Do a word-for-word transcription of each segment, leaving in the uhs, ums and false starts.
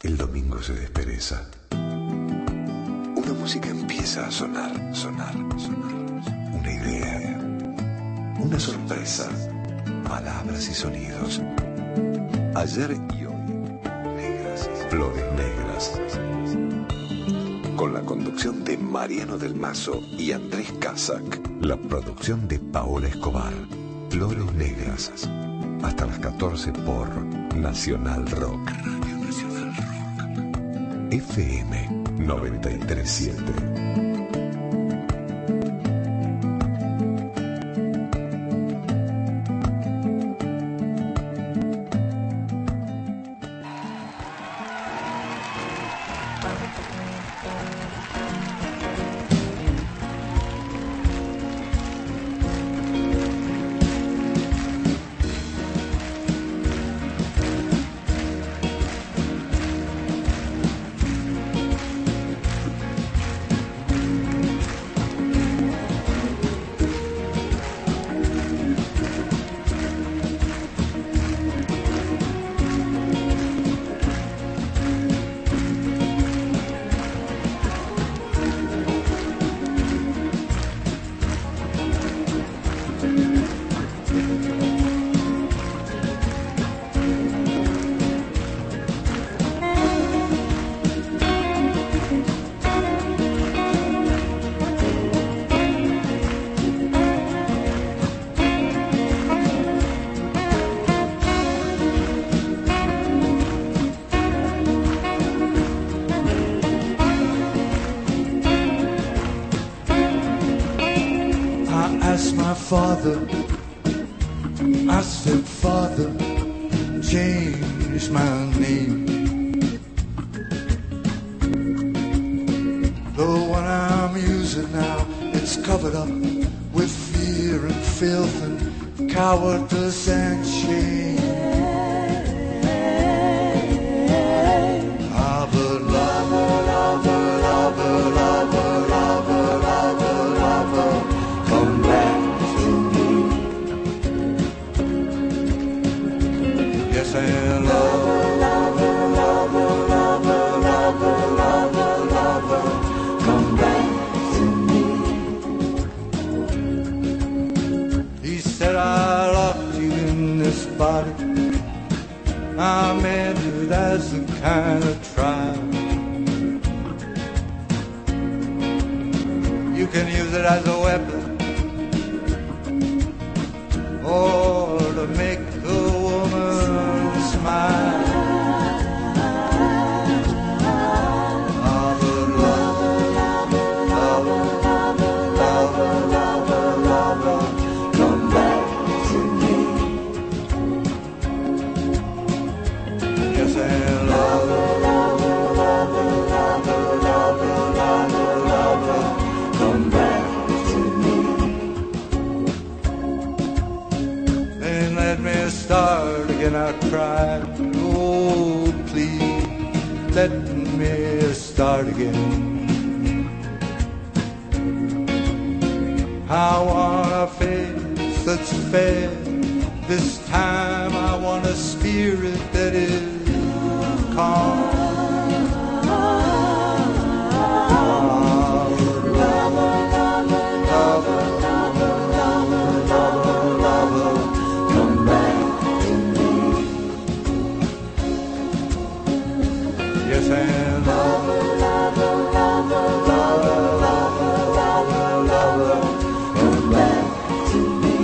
El domingo se despereza. Una música empieza a sonar, sonar, sonar. Una idea, una sorpresa, palabras y sonidos. Ayer y hoy, negras, flores negras. Con la conducción de Mariano del Mazo y Andrés Casac. La producción de Paola Escobar. Flores negras. Hasta las catorce por Nacional Rock. Radio Nacional Rock. F M noventa y tres siete. Father, I said, Father, change my name. The one I'm using now, it's covered up with fear and filth and cowardice and shame. Lover, lover, lover, lover, lover, lover, lover, lover, come back. And lover, lover, lover, lover, lover, lover, lover, come back to me. He said, I locked you in this body. I meant it as a kind of trial. You can use it as a weapon or to make a woman smile. Lover, lover, lover, lover, lover, lover, lover, come back to me. Yes, and lover, lover, lover, lover, lover, lover, lover, come back to me. Then let me start again, I cried. Oh, please, let me start again. I want a face that's fair. This time I want a spirit that is calm. And lover, lover, lover, lover, lover, lover, lover, come back to me.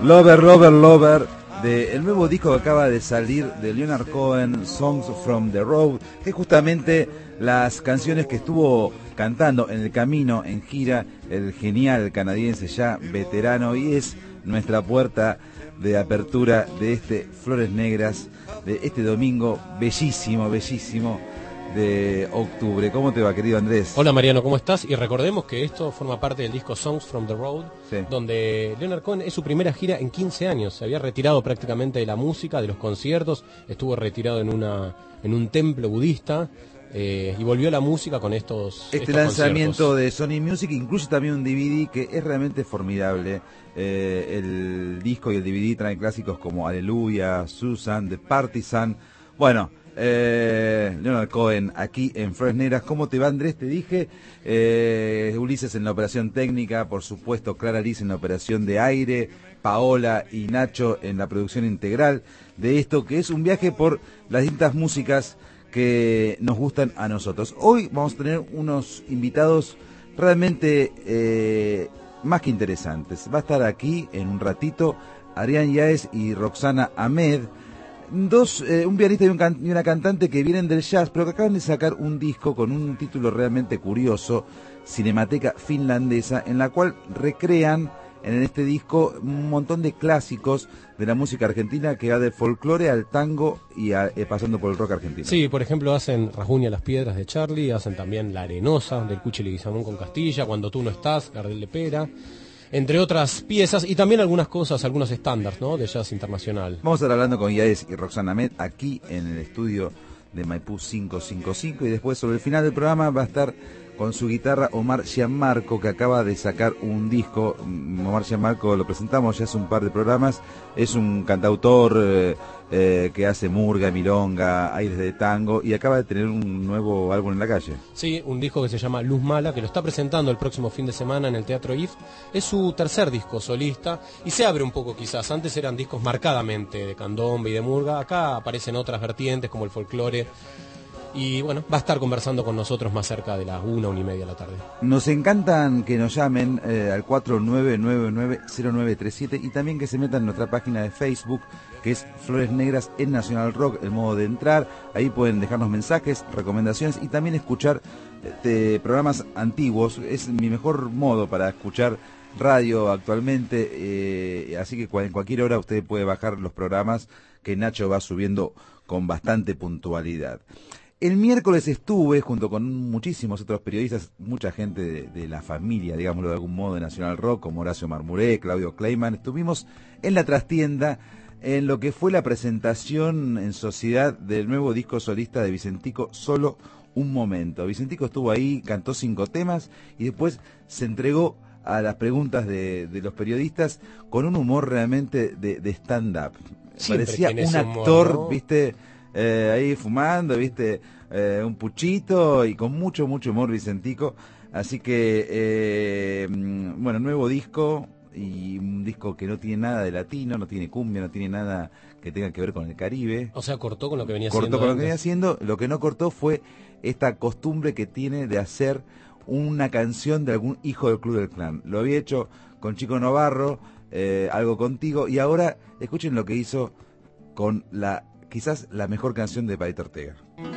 Lover, Lover, Lover, del nuevo disco que acaba de salir de Leonard Cohen, Songs from the Road, que es justamente las canciones que estuvo cantando en el camino, en gira, el genial canadiense ya veterano, y es nuestra puerta de apertura de este Flores Negras, de este domingo bellísimo, bellísimo de octubre. ¿Cómo te va, querido Andrés? Hola Mariano, ¿cómo estás? Y recordemos que esto forma parte del disco Songs from the Road, sí, donde Leonard Cohen es su primera gira en quince años. Se había retirado prácticamente de la música, de los conciertos, estuvo retirado en una en un templo budista eh, y volvió a la música con estos Este estos lanzamiento conciertos. de Sony Music incluye también un D V D que es realmente formidable. Eh, el disco y el D V D traen clásicos como Aleluya, Susan, The Partisan. Bueno, Eh, Leonard Cohen aquí en Flores Negras. ¿Cómo te va, Andrés? Te dije, eh, Ulises en la operación técnica, por supuesto Clara Liz en la operación de aire, Paola y Nacho en la producción integral de esto, que es un viaje por las distintas músicas que nos gustan a nosotros. Hoy vamos a tener unos invitados realmente eh, más que interesantes. Va a estar aquí en un ratito Adrián Yáez y Roxana Ahmed, Dos, eh, un pianista y, un can- y una cantante que vienen del jazz, pero que acaban de sacar un disco con un título realmente curioso, Cinemateca Finlandesa, en la cual recrean en este disco un montón de clásicos de la música argentina, que va del folclore al tango y a, eh, pasando por el rock argentino. Sí, por ejemplo hacen Rasguña las Piedras de Charlie, hacen también La Arenosa del Cuchi Leguizamón con Castilla, Cuando tú no estás, Gardel de Pera, entre otras piezas, y también algunas cosas, algunos estándares, ¿no?, de jazz internacional. Vamos a estar hablando con Yáez y Roxana Ahmed aquí en el estudio de Maipú quinientos cincuenta y cinco, y después sobre el final del programa va a estar con su guitarra Omar Gianmarco, que acaba de sacar un disco. Omar Gianmarco lo presentamos ya hace un par de programas, es un cantautor eh, eh, que hace murga, milonga, aires de tango, y acaba de tener un nuevo álbum en la calle. Sí, un disco que se llama Luz Mala, que lo está presentando el próximo fin de semana en el Teatro I F. Es su tercer disco solista y se abre un poco quizás. Antes eran discos marcadamente de candombe y de murga, acá aparecen otras vertientes como el folclore. Y bueno, va a estar conversando con nosotros más cerca de las una, una y media de la tarde. Nos encantan que nos llamen eh, al cuatro nueve nueve nueve cero nueve tres siete y también que se metan en nuestra página de Facebook, que es Flores Negras en Nacional Rock, el modo de entrar. Ahí pueden dejarnos mensajes, recomendaciones y también escuchar este, programas antiguos. Es mi mejor modo para escuchar radio actualmente, eh, así que en cualquier hora usted puede bajar los programas que Nacho va subiendo con bastante puntualidad. El miércoles estuve, junto con muchísimos otros periodistas, mucha gente de, de la familia, digámoslo de algún modo, de Nacional Rock, como Horacio Marmuré, Claudio Kleiman. Estuvimos en la trastienda en lo que fue la presentación en sociedad del nuevo disco solista de Vicentico, Solo un Momento. Vicentico estuvo ahí, cantó cinco temas y después se entregó a las preguntas de, de los periodistas con un humor realmente de, de stand-up. Siempre parecía tiene un ese actor, humor, ¿no? viste, eh, ahí fumando, viste, eh, un puchito y con mucho, mucho humor Vicentico. Así que, eh, bueno, nuevo disco y un disco que no tiene nada de latino, no tiene cumbia, no tiene nada que tenga que ver con el Caribe. O sea, cortó con lo que venía Cortó haciendo con lo que antes. venía haciendo. Lo que no cortó fue esta costumbre que tiene de hacer una canción de algún hijo del Club del Clan. Lo había hecho con Chico Novarro, eh, Algo Contigo, y ahora escuchen lo que hizo con la quizás la mejor canción de Palito Ortega.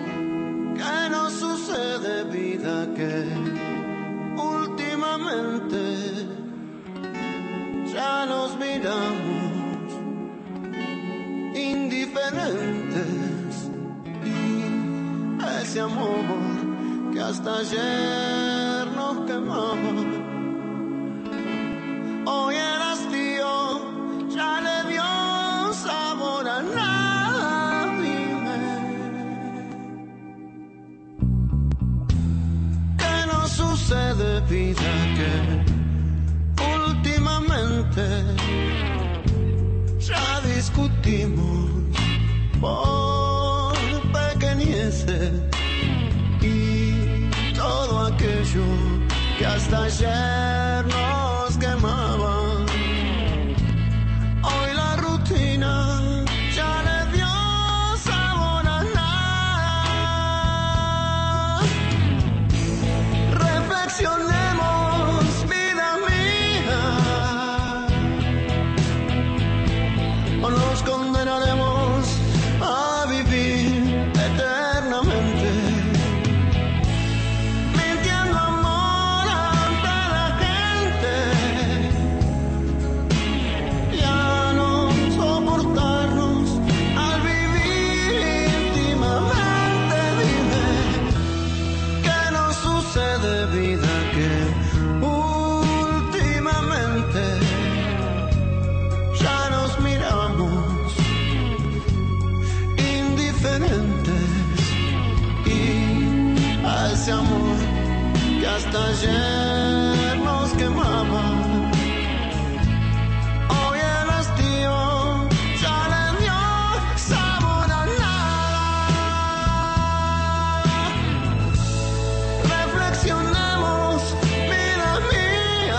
¿Qué nos sucede, vida, que últimamente ya nos miramos indiferentes? Y ese amor que hasta ayer nos quemaba, hoy el hastío ya le dio sabor a nada. ¿Qué nos sucede, vida, que últimamente ya discutimos por pequeñeces y todo aquello que hasta ayer nos quemaba? Hoy la rutina ya le dio sabor a nada. Reflexionemos, vida mía, hasta ayer nos quemaban. Hoy el hastío ya le dio sabor a nada. Reflexionemos, vida mía,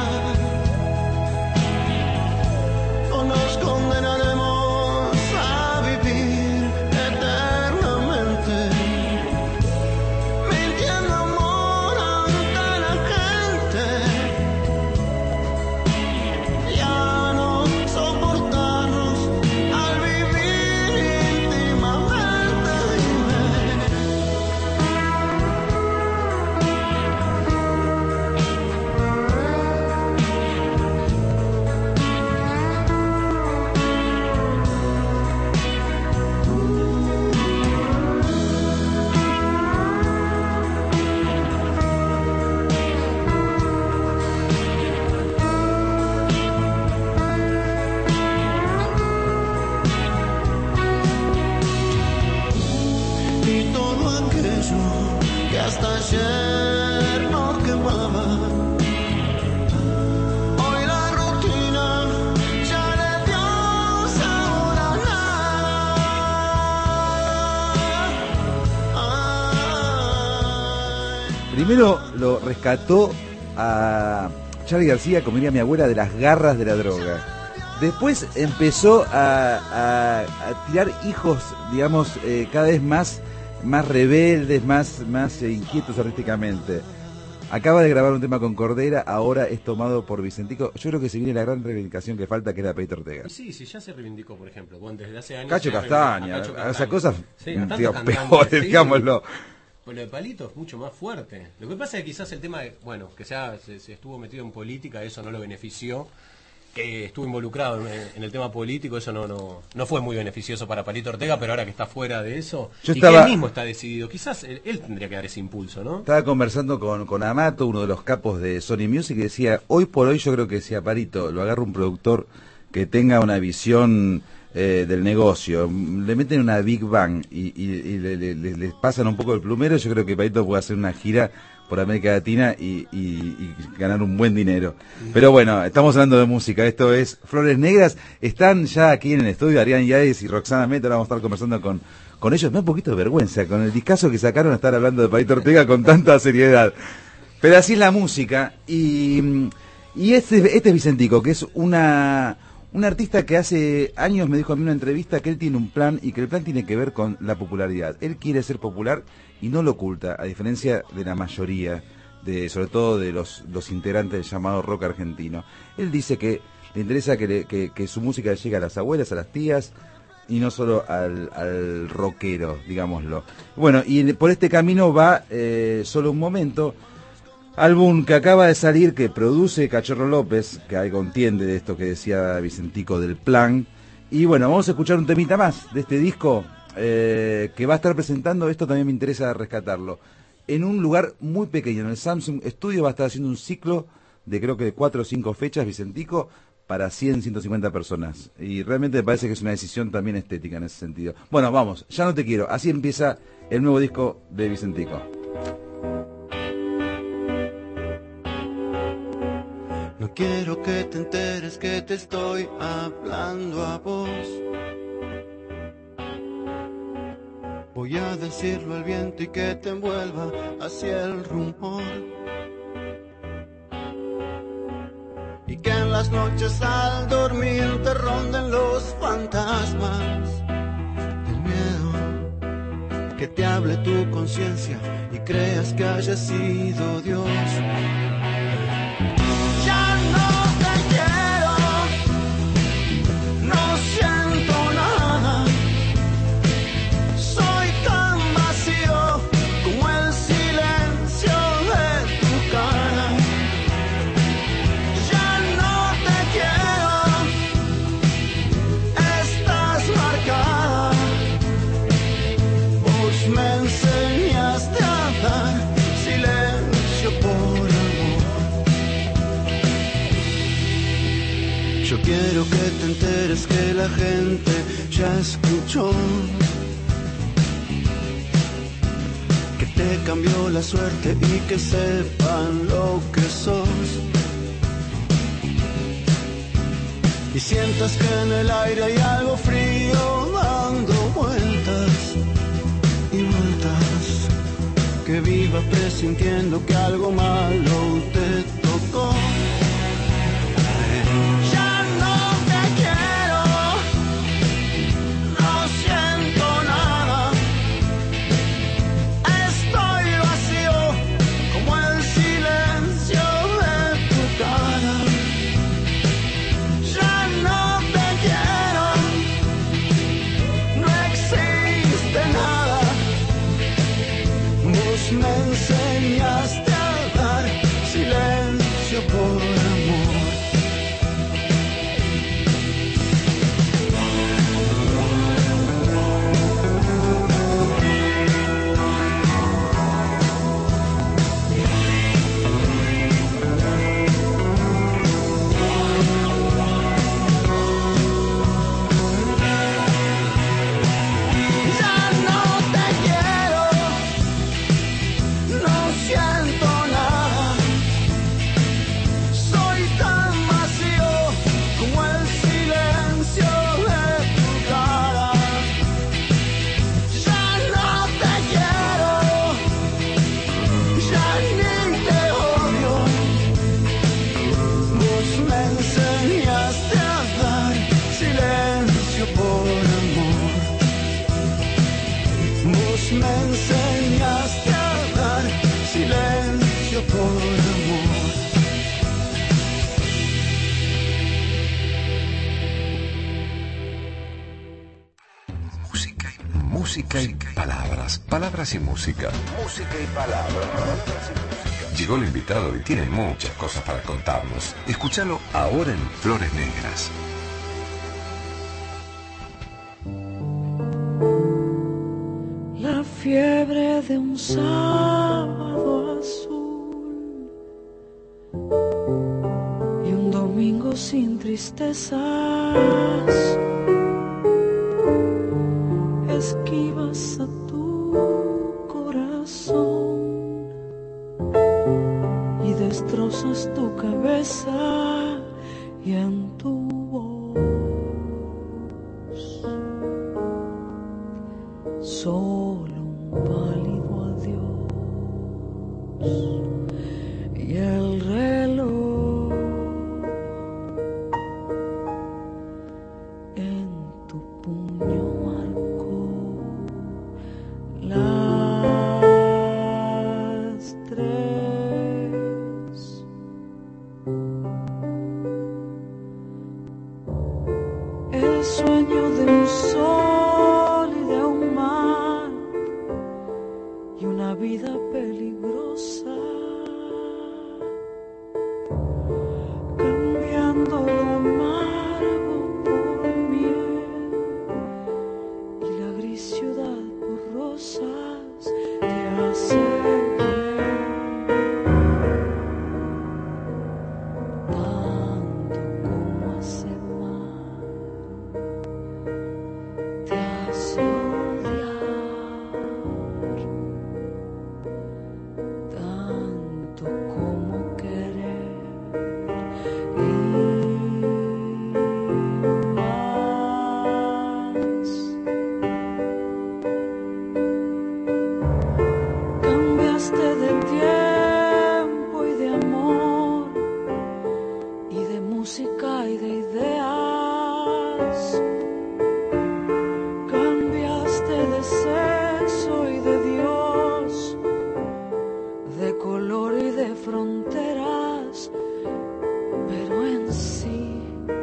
o nos condenaremos a vivir eternamente, mintiendo amor ante la gente. Ya no soportarnos al vivir íntimamente. Y todo aquello que hasta ayer nos quemaba, hoy la rutina ya le dio sabor a nada. Ay. Primero lo rescató a Charly García, como diría mi abuela, de las garras de la droga. Después empezó a, a- a tirar hijos, digamos, eh, cada vez más, más rebeldes, más, más eh, inquietos artísticamente. Acaba de grabar un tema con Cordera, ahora es tomado por Vicentico. Yo creo que se viene la gran reivindicación que falta, que es la de Pedrito Ortega. Y sí, sí, ya se reivindicó, por ejemplo. Bueno, desde hace años. Cacho se ha Castaña, reivindicado a Cacho o sea, Castaña. cosas Sí, a tantos digo, cantantes, peores, sí. digámoslo. Pues lo de Palito es mucho más fuerte. Lo que pasa es que quizás el tema, de, bueno, que sea, se, se estuvo metido en política, eso no lo benefició. Que estuvo involucrado en, en el tema político, eso no, no no fue muy beneficioso para Palito Ortega, pero ahora que está fuera de eso, Yo y estaba- que él mismo está decidido, quizás él, él tendría que dar ese impulso, ¿no? Estaba conversando con, con Amato, uno de los capos de Sony Music, y decía, hoy por hoy yo creo que si a Parito lo agarra un productor que tenga una visión eh, del negocio, le meten una Big Bang y, y, y le, le- le- les pasan un poco el plumero, yo creo que Parito puede hacer una gira por América Latina y, y- y ganar un buen dinero. Pero bueno, estamos hablando de música, esto es Flores Negras, están ya aquí en el estudio Adrián Yáez y Roxana Meta, ahora vamos a estar conversando con, con ellos, me da un poquito de vergüenza, con el discazo que sacaron a estar hablando de Parito Ortega con tanta seriedad. Pero así es la música, y, y este, este es Vicentico, que es una... Un artista que hace años me dijo a mí en una entrevista que él tiene un plan y que el plan tiene que ver con la popularidad. Él quiere ser popular y no lo oculta, a diferencia de la mayoría, de sobre todo de los, los integrantes del llamado rock argentino. Él dice que le interesa que, le- que, que su música llegue a las abuelas, a las tías y no solo al, al rockero, digámoslo. Bueno, y por este camino va eh, Solo un Momento, álbum que acaba de salir, que produce Cachorro López, que algo entiende de esto que decía Vicentico del plan. Y bueno, vamos a escuchar un temita más de este disco eh, que va a estar presentando, esto también me interesa rescatarlo, en un lugar muy pequeño, en el Samsung Studio va a estar haciendo un ciclo de creo que de cuatro o cinco fechas, Vicentico, para cien, ciento cincuenta personas. Y realmente me parece que es una decisión también estética en ese sentido. Bueno, vamos, Ya no te quiero, así empieza el nuevo disco de Vicentico. No quiero que te enteres que te estoy hablando a vos. Voy a decirlo al viento y que te envuelva hacia el rumor. Y que en las noches al dormir te ronden los fantasmas del miedo. Que te hable tu conciencia y creas que haya sido Dios. Ya no te quiero, no siento nada. Soy tan vacío como el silencio de tu cara. Ya no te quiero, estás marcada. Vos me enseñaste a dar silencio por amor. Yo quiero que te enteres que la gente ya escuchó, que te cambió la suerte y que sepan lo que sos. Y sientas que en el aire hay algo frío dando vueltas y vueltas, que vivas presintiendo que algo malo te tocó. Ya no te quiero, no siento nada, estoy vacío como el silencio de tu cara. Ya no te quiero, no existe nada, vos me enseñaste a dar silencio por amor. Ya no te quiero, no siento nada, soy tan vacío como el silencio de tu cara. Ya no te quiero, ya ni te odio, vos me enseñaste a dar silencio por amor. Vos me enseñaste a dar silencio por amor. Música y, música y palabras. Palabras y música. Música y palabras. Llegó el invitado y tiene muchas cosas para contarnos. Escúchalo ahora en Flores Negras. La fiebre de un sábado azul y un domingo sin tristezas, esquivas a tu corazón y destrozas tu cabeza y en tu voz solo un pálido adiós y el reloj en tu puño marcó las tres. El sueño de un sol y de un mar y una vida peligrosa, cambiando lo amargo por miel y la gris ciudad por rosas te hace bien, tanto como hace mal, te hace odiar, tanto como querer y más. Cambiaste de tiempo y de amor y de música y de ideas. Cambiaste de sexo y de Dios, de color y de fronteras, pero en sí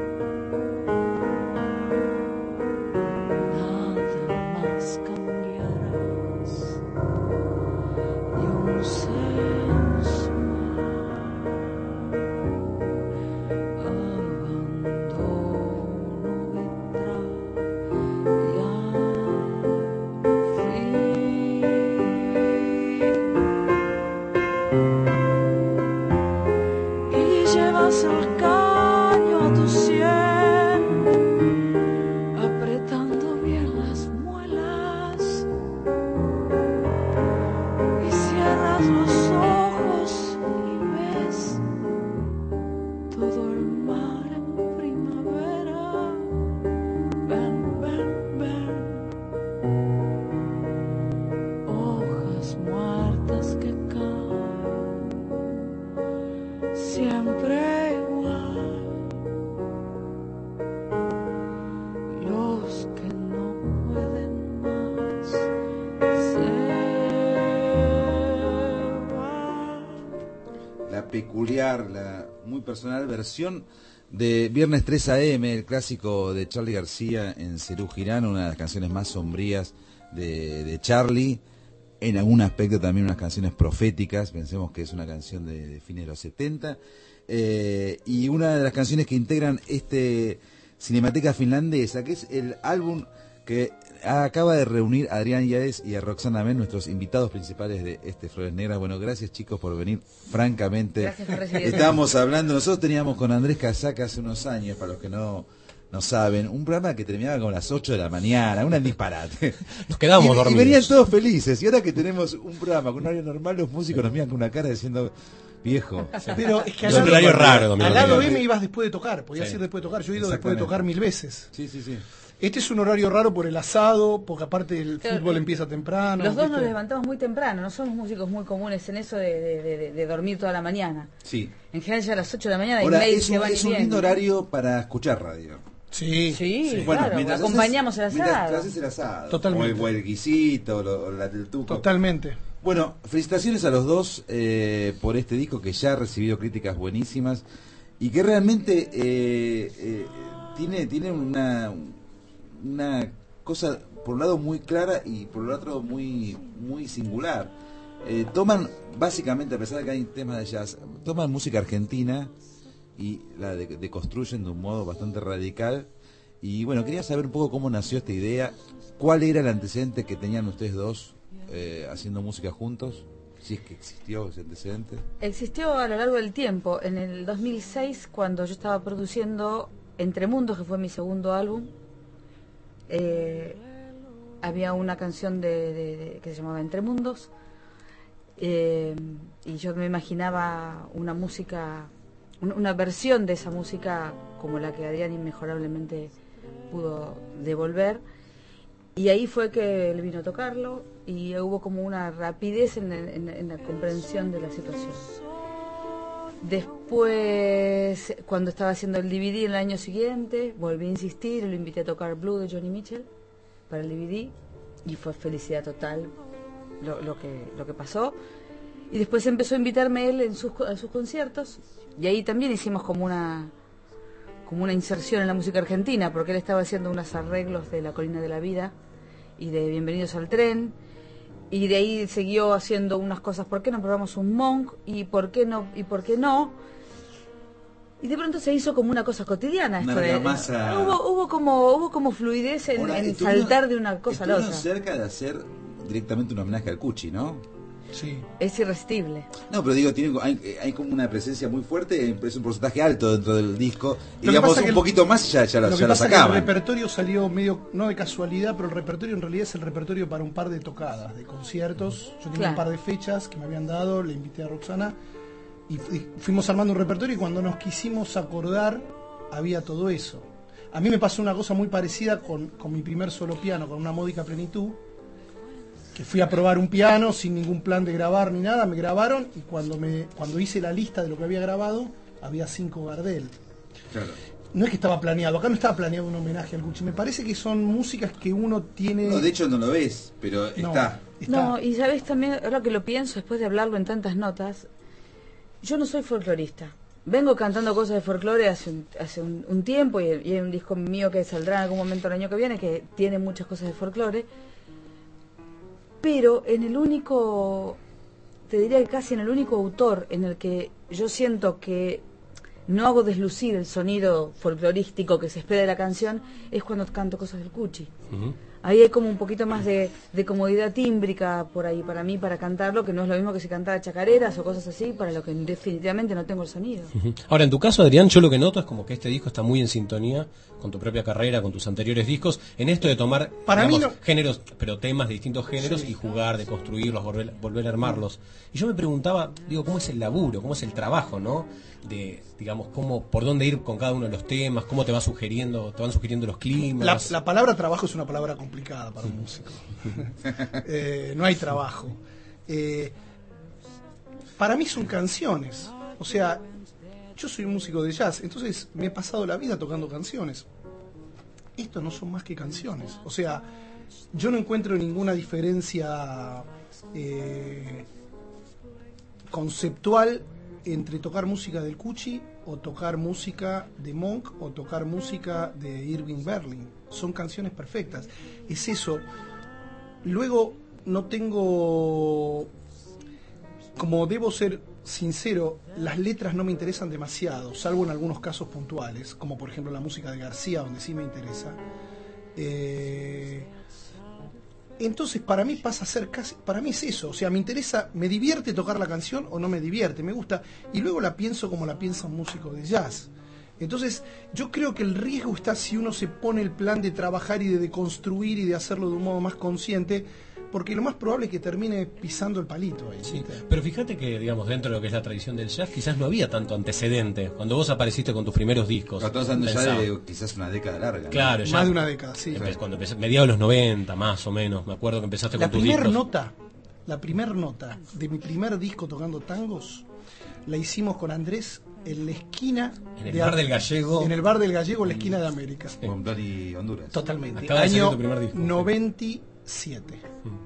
nada más cambiarás y un sensual abandono vendrá y al fin y llevas el caño a tu sien, apretando bien las muelas y siempre igual. Los que no pueden más se van. La peculiar, la muy personal versión de Viernes tres a eme, el clásico de Charly García en Serú Girán, una de las canciones más sombrías de, de Charly. En algún aspecto también unas canciones proféticas, pensemos que es una canción de, de fines de los setenta, eh, y una de las canciones que integran este Cinemateca Finlandesa, que es el álbum que acaba de reunir a Adrián Yáez y a Roxana Men, nuestros invitados principales de este Flores Negras. Bueno, gracias chicos por venir, francamente. Gracias por recibirnos. Estábamos hablando, nosotros teníamos con Andrés Casaca hace unos años, para los que no... no saben, un programa que terminaba como a las ocho de la mañana, una disparate. Nos quedábamos y, dormidos. Y venían todos felices. Y ahora que tenemos un programa con un horario normal, los músicos nos miran con una cara diciendo, viejo. Pero es que al Es un lado, horario raro, domingo. al lado B me ibas después de tocar, podías Sí. ir después de tocar. Yo he ido después de tocar mil veces. Sí, sí, sí. Este es un horario raro por el asado, porque aparte el Pero, fútbol eh, empieza temprano. Los dos nos ¿viste? levantamos muy temprano, no somos músicos muy comunes en eso de, de, de, de dormir toda la mañana. Sí. En general ya a las ocho de la mañana hay Ahora, mails es que un, van y es un vienen. lindo horario para escuchar radio. Sí, Sí, Bueno, claro, mientras acompañamos haces, el mientras asado. haces el asado. Totalmente. O el, o el guisito, o lo- o la del tuco. totalmente. Bueno, felicitaciones a los dos eh, por este disco que ya ha recibido críticas buenísimas y que realmente eh, eh, tiene tiene una una cosa por un lado muy clara y por el otro muy muy singular. Eh, toman básicamente, a pesar de que hay temas de jazz, toman música argentina y la de- deconstruyen de un modo bastante radical. Y bueno, quería saber un poco cómo nació esta idea, cuál era el antecedente que tenían ustedes dos eh, haciendo música juntos, si es que existió ese antecedente. Existió a lo largo del tiempo. En el dos mil seis, cuando yo estaba produciendo Entre Mundos, que fue mi segundo álbum, eh, había una canción de, de- de- que se llamaba Entre Mundos, eh, y yo me imaginaba una música, un- una versión de esa música como la que Adrián inmejorablemente pudo devolver, y ahí fue que él vino a tocarlo y hubo como una rapidez en, en- en la comprensión de la situación. Después, cuando estaba haciendo el D V D el año siguiente, volví a insistir y lo invité a tocar Blue de Johnny Mitchell para el D V D y fue felicidad total lo, lo que lo que pasó. Y después empezó a invitarme él en sus, a sus conciertos y ahí también hicimos como una como una inserción en la música argentina, porque él estaba haciendo unos arreglos de La Colina de la Vida y de Bienvenidos al Tren, y de ahí siguió haciendo unas cosas. ¿Por qué no probamos un Monk? ¿Y por qué no? ¿Y por qué no? Y de pronto se hizo como una cosa cotidiana. Una esto de- argamasa. hubo, hubo como hubo como fluidez en, Ahora, en estuvieron- saltar de una cosa a la estuvieron otra. cerca de hacer directamente un homenaje al Cuchi, ¿no? Sí. Es irresistible. No, pero digo, tiene, hay, hay como una presencia muy fuerte, es un porcentaje alto dentro del disco. Y Lo que digamos, pasa un que el- poquito más ya, ya, lo, Lo ya que lo pasa es que el sacaban. repertorio salió medio, no de casualidad, pero el repertorio en realidad es el repertorio para un par de tocadas, de conciertos. Yo tenía Claro. un par de fechas que me habían dado, le invité a Roxana y fu- fuimos armando un repertorio y cuando nos quisimos acordar había todo eso. A mí me pasó una cosa muy parecida con, con mi primer solo piano, con Una Módica Plenitud, que fui a probar un piano sin ningún plan de grabar ni nada, me grabaron y cuando, me, cuando hice la lista de lo que había grabado había cinco Gardel. Claro. No es que estaba planeado, acá no estaba planeado un homenaje al Gucci. Me parece que son músicas que uno tiene. No, de hecho no lo ves, pero No, está. está. No, y sabes también, ahora que lo pienso, después de hablarlo en tantas notas, yo no soy folclorista. Vengo cantando cosas de folclore hace un, hace un, un tiempo y, y hay un disco mío que saldrá en algún momento el año que viene que tiene muchas cosas de folclore. Pero en el único, te diría que casi en el único autor en el que yo siento que no hago deslucir el sonido folclorístico que se espera de la canción, es cuando canto cosas del Cuchi. Ujú. Ahí hay como un poquito más de, de comodidad tímbrica por ahí para mí, para cantarlo, que no es lo mismo que si cantara chacareras o cosas así, para lo que definitivamente no tengo el sonido. Ujú. Ahora, en tu caso, Adrián, yo lo que noto es como que este disco está muy en sintonía con tu propia carrera, con tus anteriores discos, en esto de tomar Para mí digamos, no- géneros, pero temas de distintos géneros Sí. y jugar, de construirlos, volver, volver a armarlos. Y yo me preguntaba, digo, ¿cómo es el laburo? ¿Cómo es el trabajo, no? De, digamos, cómo, por dónde ir con cada uno de los temas, cómo te va sugiriendo, te van sugiriendo los La, climas. la palabra trabajo es una palabra complicada para un músico. Eh, no hay trabajo. Eh, para mí son canciones. O sea, yo soy un músico de jazz, entonces me he pasado la vida tocando canciones. Estos no son más que canciones. O sea, yo no encuentro ninguna diferencia eh, conceptual entre tocar música del Cuchi o tocar música de Monk o tocar música de Irving Berlin. Son canciones perfectas. Es eso. Luego no tengo... Como debo ser sincero, las letras no me interesan demasiado, salvo en algunos casos puntuales, como por ejemplo la música de García, donde sí me interesa. Eh, entonces para mí pasa a ser casi, para mí es eso, o sea, me interesa, me divierte tocar la canción o no me divierte, me gusta, y luego la pienso como la piensa un músico de jazz. Entonces yo creo que el riesgo está si uno se pone el plan de trabajar y de deconstruir y de hacerlo de un modo más consciente, porque lo más probable es que termine pisando el palito ahí. Sí, pero fíjate que, digamos, dentro de lo que es la tradición del jazz, quizás no había tanto antecedente. Cuando vos apareciste con tus primeros discos. Estamos hablando ya de quizás una década larga, ¿no? Claro, ya. Más de una década, sí. Empe- Cuando empecé, mediados de los noventa, más o menos, me acuerdo que empezaste La con tus primer discos. nota, la primer nota de mi primer disco tocando tangos, la hicimos con Andrés en la esquina... En el de bar Ar- del Gallego. En el bar del Gallego, en la esquina de América. Con Blori Honduras. Totalmente. Acaba de salir Año tu primer disco, sí. noventa y siete.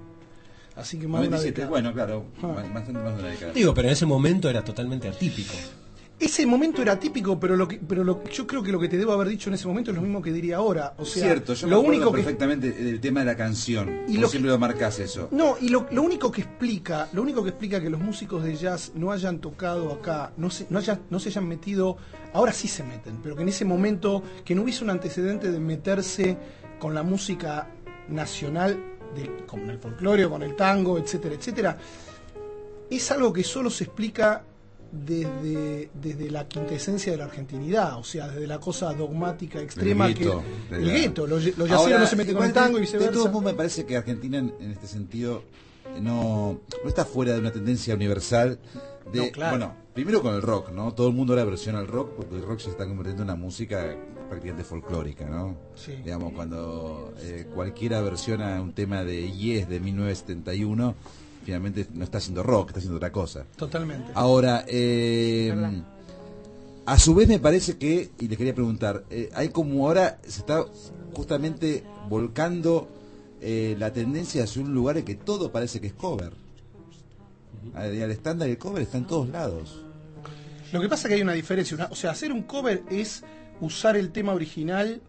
Así que más de una noventa y siete, década. bueno, claro, Ah. más- bastante más de una década. Digo, pero en ese momento era totalmente atípico. Ese momento era típico, pero lo que, pero lo, yo creo que lo que te debo haber dicho en ese momento es lo mismo que diría ahora. O sea, Cierto, yo me lo acuerdo único que perfectamente del tema de la canción. Y Y lo vos que- siempre lo marcás eso. No, y lo, lo único que explica, lo único que explica que los músicos de jazz no hayan tocado acá, no se, no hayan, no se hayan metido, ahora sí se meten, pero que en ese momento, que no hubiese un antecedente de meterse con la música nacional, de, con el folclore, con el tango, etcétera, etcétera, es algo que solo se explica desde, desde la quintesencia de la argentinidad, o sea, desde la cosa dogmática extrema El gueto, que de el la- gueto, los, los Ahora, yaceros no se meten con el igual tango y de- De viceversa. todos modos, me parece que Argentina en, en este sentido eh, no, no está fuera de una tendencia universal de, No, claro. bueno, primero con el rock, ¿no? Todo el mundo ahora versiona el rock porque el rock se está convirtiendo en una música prácticamente folclórica, ¿no? Sí. Digamos, cuando eh, cualquiera versiona un tema de Yes de mil novecientos setenta y uno, finalmente no está haciendo rock, está haciendo otra cosa. Totalmente. Ahora, eh, ¿Verdad? a su vez me parece que, y les quería preguntar, eh, hay como ahora se está justamente volcando eh, la tendencia hacia un lugar en que todo parece que es cover. Al el estándar y el cover está en todos lados. Lo que pasa es que hay una diferencia. Una- o sea, hacer un cover es usar el tema original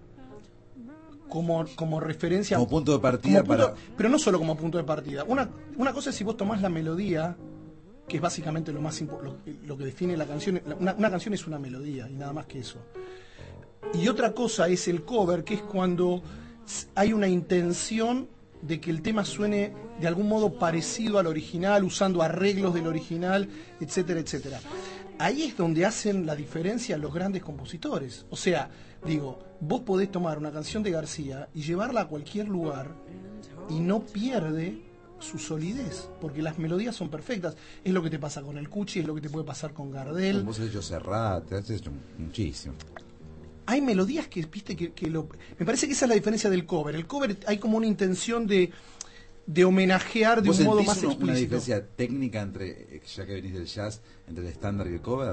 como, como referencia. Como punto de partida como punto- para... Pero no solo como punto de partida. Una, una cosa es si vos tomás la melodía, que es básicamente lo más impo- lo, lo que define la canción. La- Una, una canción es una melodía y nada más que eso. Y otra cosa es el cover, que es cuando s- hay una intención de que el tema suene de algún modo parecido al original, usando arreglos del original, etcétera, etcétera. Ahí es donde hacen la diferencia los grandes compositores. O sea, digo, vos podés tomar una canción de García y llevarla a cualquier lugar y no pierde su solidez, porque las melodías son perfectas. Es lo que te pasa con el Cuchi, es lo que te puede pasar con Gardel. Vos has hecho Serrat, has hecho muchísimo. Hay melodías que, viste, que, que lo... Me parece que esa es la diferencia del cover. El cover hay como una intención de, de homenajear de ¿Vos un modo sentís más una, una explícito. diferencia técnica entre, ya que venís del jazz, entre el estándar y el cover?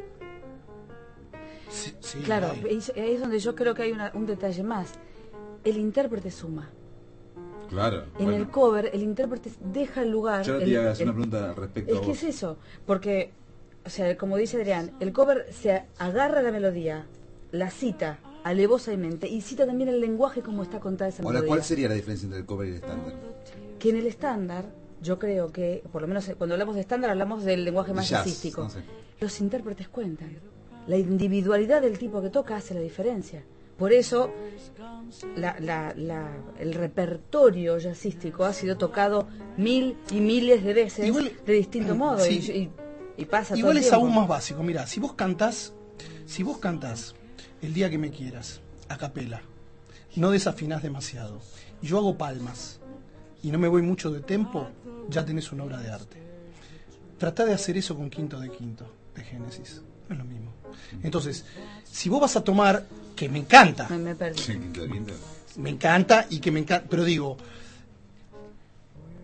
Sí, sí, Claro, hay. es, es donde yo creo que hay una- un detalle más. El intérprete suma. Claro. En bueno. el cover, el intérprete deja el lugar. Yo te el- iba a hacer el- una pregunta al respecto Es a que vos. es eso, porque, o sea, como dice Adrián, el cover se agarra la melodía, la cita alevosamente y cita también el lenguaje como está contada esa Ahora, melodía. ¿cuál sería la diferencia entre el cover y el estándar? Que en el estándar, yo creo que, por lo menos cuando hablamos de estándar, hablamos del lenguaje más Jazz, jazzístico. no sé. Los intérpretes cuentan. La individualidad del tipo que toca hace la diferencia. Por eso, la, la, la, el repertorio jazzístico ha sido tocado mil y miles de veces Igual- de distinto modo sí. y, y, y pasa Igual todo el es tiempo. aún más básico. Mira, si vos cantás, si vos cantás El día que me quieras, a capela, no desafinás demasiado, y yo hago palmas y no me voy mucho de tempo, ya tenés una obra de arte. Tratá de hacer eso con Quinto de Quinto de Génesis, no es lo mismo. Entonces, si vos vas a tomar, que me encanta, Me, me perdí. Sí, quinto, quinto. me encanta y que me encanta, pero digo,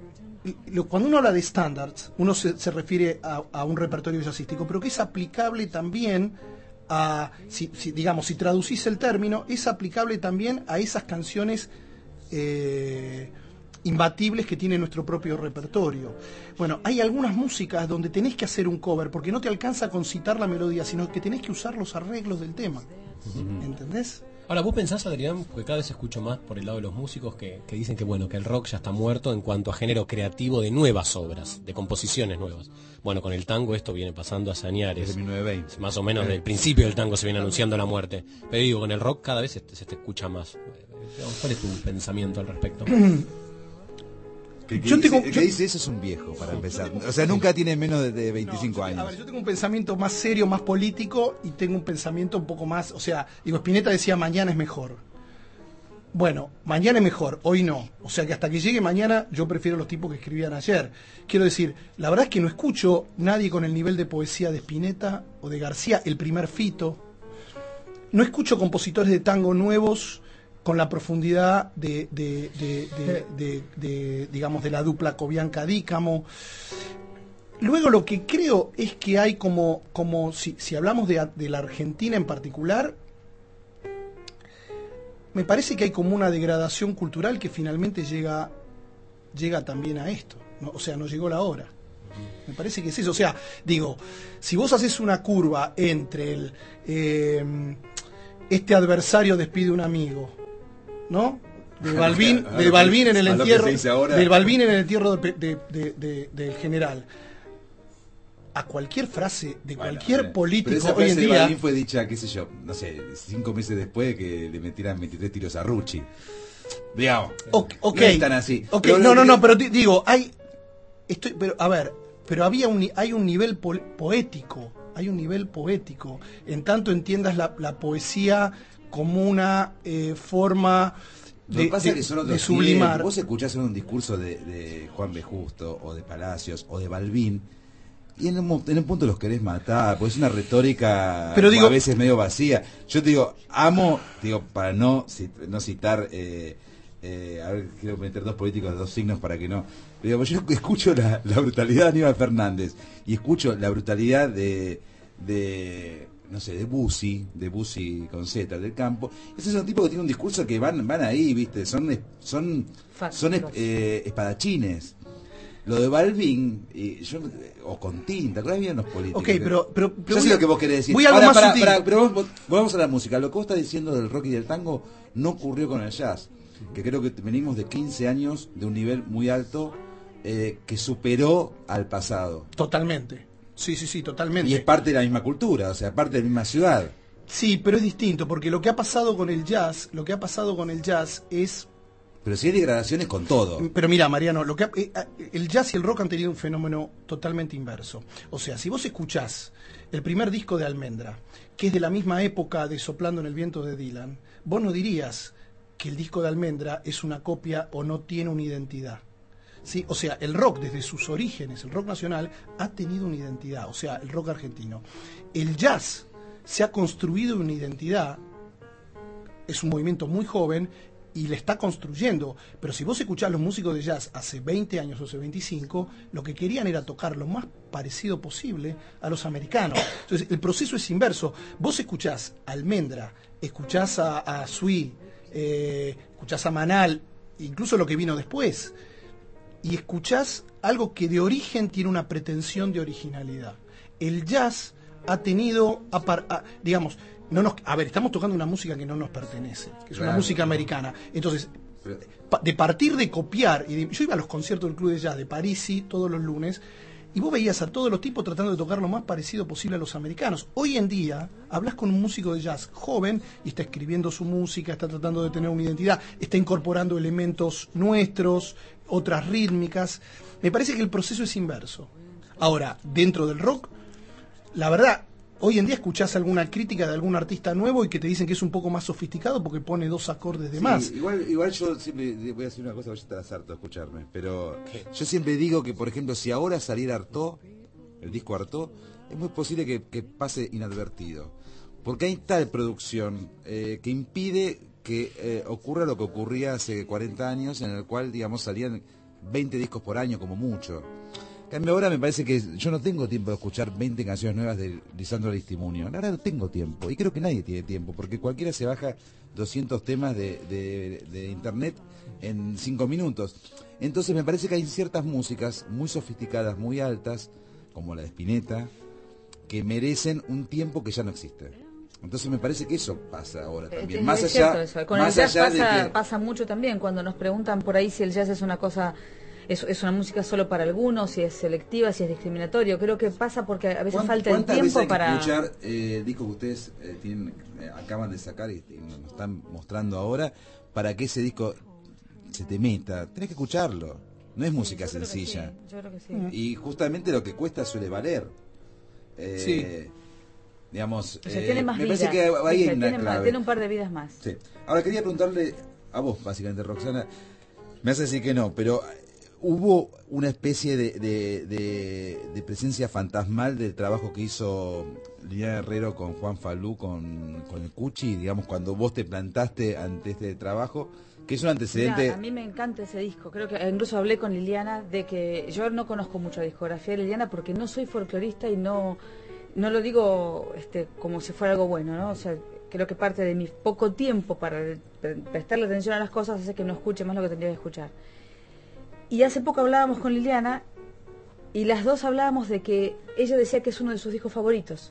lo, cuando uno habla de standards, uno se, se refiere a, a un repertorio jazzístico, pero que es aplicable también a, si, si, digamos, si traducís el término, es aplicable también a esas canciones eh, imbatibles que tiene nuestro propio repertorio. Bueno, hay algunas músicas donde tenés que hacer un cover, porque no te alcanza con citar la melodía, sino que tenés que usar los arreglos del tema. ¿Entendés? Ahora, ¿vos pensás, Adrián, porque cada vez escucho más por el lado de los músicos que, que dicen que bueno, que el rock ya está muerto en cuanto a género creativo de nuevas obras, de composiciones nuevas? Bueno, con el tango esto viene pasando hace añares. Desde mil novecientos veinte. Más o menos desde el principio del tango se viene anunciando la muerte. Pero digo, con el rock cada vez se, se te escucha más. ¿Cuál es tu pensamiento al respecto? Que, que Yo dice, tengo- que yo- dice eso es un viejo, para empezar. O sea, nunca tiene menos de, de veinticinco No, yo- años. A ver, yo tengo un pensamiento más serio, más político, y tengo un pensamiento un poco más, o sea, digo, Spinetta decía mañana es mejor. Bueno, mañana es mejor, hoy no. O sea que hasta que llegue mañana yo prefiero los tipos que escribían ayer. Quiero decir, la verdad es que no escucho nadie con el nivel de poesía de Spinetta o de García, el primer Fito. No escucho compositores de tango nuevos con la profundidad de, de, de, de, de- de, digamos, de la dupla Cobianca-Dícamo. Luego lo que creo es que hay como, como si, si hablamos de, de la Argentina en particular, me parece que hay como una degradación cultural que finalmente llega, llega también a esto, ¿no? O sea, no llegó la hora. Me parece que es eso. O sea, digo, si vos haces una curva entre el eh, este adversario despide un amigo, ¿no? De Balbín, A de lo Balbín que- en el a lo que entierro, se dice ahora. del Balbín en el entierro de- de- de- de- del general. A cualquier frase de Bueno, cualquier pero político esa hoy en frase de día. Balbín fue dicha, qué sé yo, no sé, cinco meses después de que le metieran veintitrés tiros a Rucci. Digamos. Ok, ok. No es tan así. Ok, Pero no, lo no, que- no, pero di- digo, hay. Estoy, pero, a ver, pero había un, ni- hay un nivel po- poético. Hay un nivel poético. En tanto entiendas la, la poesía como una eh, forma Lo de, que pasa de- es que son otros de sublimar. tiempos. Vos escuchás en un discurso de, de Juan B. Justo, o de Palacios, o de Balbín, y en un, mo- en un punto los querés matar, porque es una retórica Pero como digo- a veces medio vacía. Yo te digo, amo, digo, para no, cit- no citar, eh, eh, a ver, quiero meter dos políticos de dos signos para que no. Pero digo, yo escucho la, la brutalidad de Aníbal Fernández, y escucho la brutalidad de... de no sé, de Bussi, de Bussi con Z, del campo. Esos son tipos que tienen un discurso que van van ahí, ¿viste? Son es- son son es- eh, espadachines. Lo de Balvin, y yo, o con tinta, ¿cuál habían los políticos? Ok, pero- pero- pero yo voy sé a- lo que vos querés decir. voy a algo Ahora, más pará, sutil. pará, pero vamos, volvamos a la música. Lo que vos estás diciendo del rock y del tango no ocurrió con el jazz, que creo que venimos de quince años de un nivel muy alto eh, que superó al pasado. Totalmente. Sí, sí, sí, totalmente. Y es parte de la misma cultura, o sea, parte de la misma ciudad. Sí, pero es distinto, porque lo que ha pasado con el jazz, lo que ha pasado con el jazz es. Pero si hay degradaciones con todo. Pero mira, Mariano, lo que ha- eh, el jazz y el rock han tenido un fenómeno totalmente inverso. O sea, si vos escuchás el primer disco de Almendra, que es de la misma época de Soplando en el viento de Dylan, vos no dirías que el disco de Almendra es una copia o no tiene una identidad. ¿Sí? O sea, el rock desde sus orígenes, el rock nacional, ha tenido una identidad, o sea, el rock argentino. El jazz se ha construido una identidad, es un movimiento muy joven y le está construyendo, pero si vos escuchás los músicos de jazz hace veinte años o hace veinticinco, lo que querían era tocar lo más parecido posible a los americanos. Entonces, el proceso es inverso. Vos escuchás a Almendra, escuchás a, a Sui, eh, escuchás a Manal, incluso lo que vino después, y escuchás algo que de origen tiene una pretensión de originalidad. El jazz ha tenido, a par- a- digamos, no nos, a ver, estamos tocando una música que no nos pertenece, que es una Claro. música americana. Entonces, Pero- pa- de partir de copiar, y de- yo iba a los conciertos del Club de Jazz de Parisi todos los lunes, y vos veías a todos los tipos tratando de tocar lo más parecido posible a los americanos. Hoy en día, hablas con un músico de jazz joven y está escribiendo su música, está tratando de tener una identidad, está incorporando elementos nuestros, otras rítmicas. Me parece que el proceso es inverso. Ahora, dentro del rock, la verdad, hoy en día escuchás alguna crítica de algún artista nuevo y que te dicen que es un poco más sofisticado porque pone dos acordes de Sí, más. Igual, igual yo siempre voy a decir una cosa, vos ya estarás harto de escucharme, pero yo siempre digo que, por ejemplo, si ahora saliera Artaud, el disco Artaud, es muy posible que, que pase inadvertido, porque hay tal producción eh, que impide que eh, ocurra lo que ocurría hace cuarenta años, en el cual, digamos, salían veinte discos por año como mucho. En cambio ahora me parece que yo no tengo tiempo de escuchar veinte canciones nuevas de Lisandro Aristimuño. La verdad no tengo tiempo, y creo que nadie tiene tiempo, porque cualquiera se baja doscientos temas de, de, de internet en cinco minutos. Entonces me parece que hay ciertas músicas muy sofisticadas, muy altas, como la de Spinetta, que merecen un tiempo que ya no existe. Entonces me parece que eso pasa ahora también. Es, más es allá, cierto eso. Con más el jazz allá pasa, de que... pasa mucho también, cuando nos preguntan por ahí si el jazz es una cosa, es, es una música solo para algunos, si es selectiva, si es discriminatorio. Creo que pasa porque a veces falta el tiempo veces hay para... que escuchar eh, discos que ustedes eh, tienen, eh, acaban de sacar y, y nos están mostrando ahora, para que ese disco se te meta? Tenés que escucharlo. No es música yo creo que sencilla. sí, yo creo que sí. Y justamente lo que cuesta suele valer. Eh, Sí. Digamos, O sea, eh, tiene más me vida. parece que ahí hay Tiene una más- clave. tiene un par de vidas más. Sí. Ahora quería preguntarle a vos, básicamente, Roxana. Me hace decir que no, pero hubo una especie de, de, de, de presencia fantasmal del trabajo que hizo Liliana Herrero con Juan Falú, con, con el Cuchi, digamos, cuando vos te plantaste ante este trabajo, que es un antecedente... Mirá, a mí me encanta ese disco. Creo que incluso hablé con Liliana de que yo no conozco mucho la discografía de Liliana porque no soy folclorista y no, no lo digo este, como si fuera algo bueno, ¿no? O sea, creo que parte de mi poco tiempo para pre- prestarle atención a las cosas hace que no escuche más lo que tendría que escuchar. Y hace poco hablábamos con Liliana y las dos hablábamos de que ella decía que es uno de sus discos favoritos.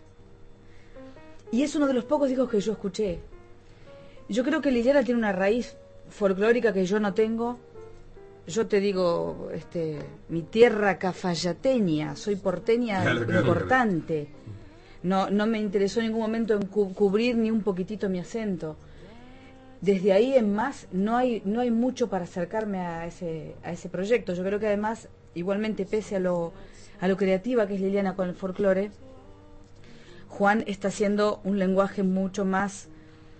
Y es uno de los pocos discos que yo escuché. Yo creo que Liliana tiene una raíz folclórica que yo no tengo. Yo te digo, este, mi tierra cafayateña, soy porteña Claro, claro, importante. No, no me interesó en ningún momento en cu- cubrir ni un poquitito mi acento. Desde ahí en más no hay no hay mucho para acercarme a ese a ese proyecto. Yo creo que además, igualmente, pese a lo a lo creativa que es Liliana con el folclore, Juan está haciendo un lenguaje mucho más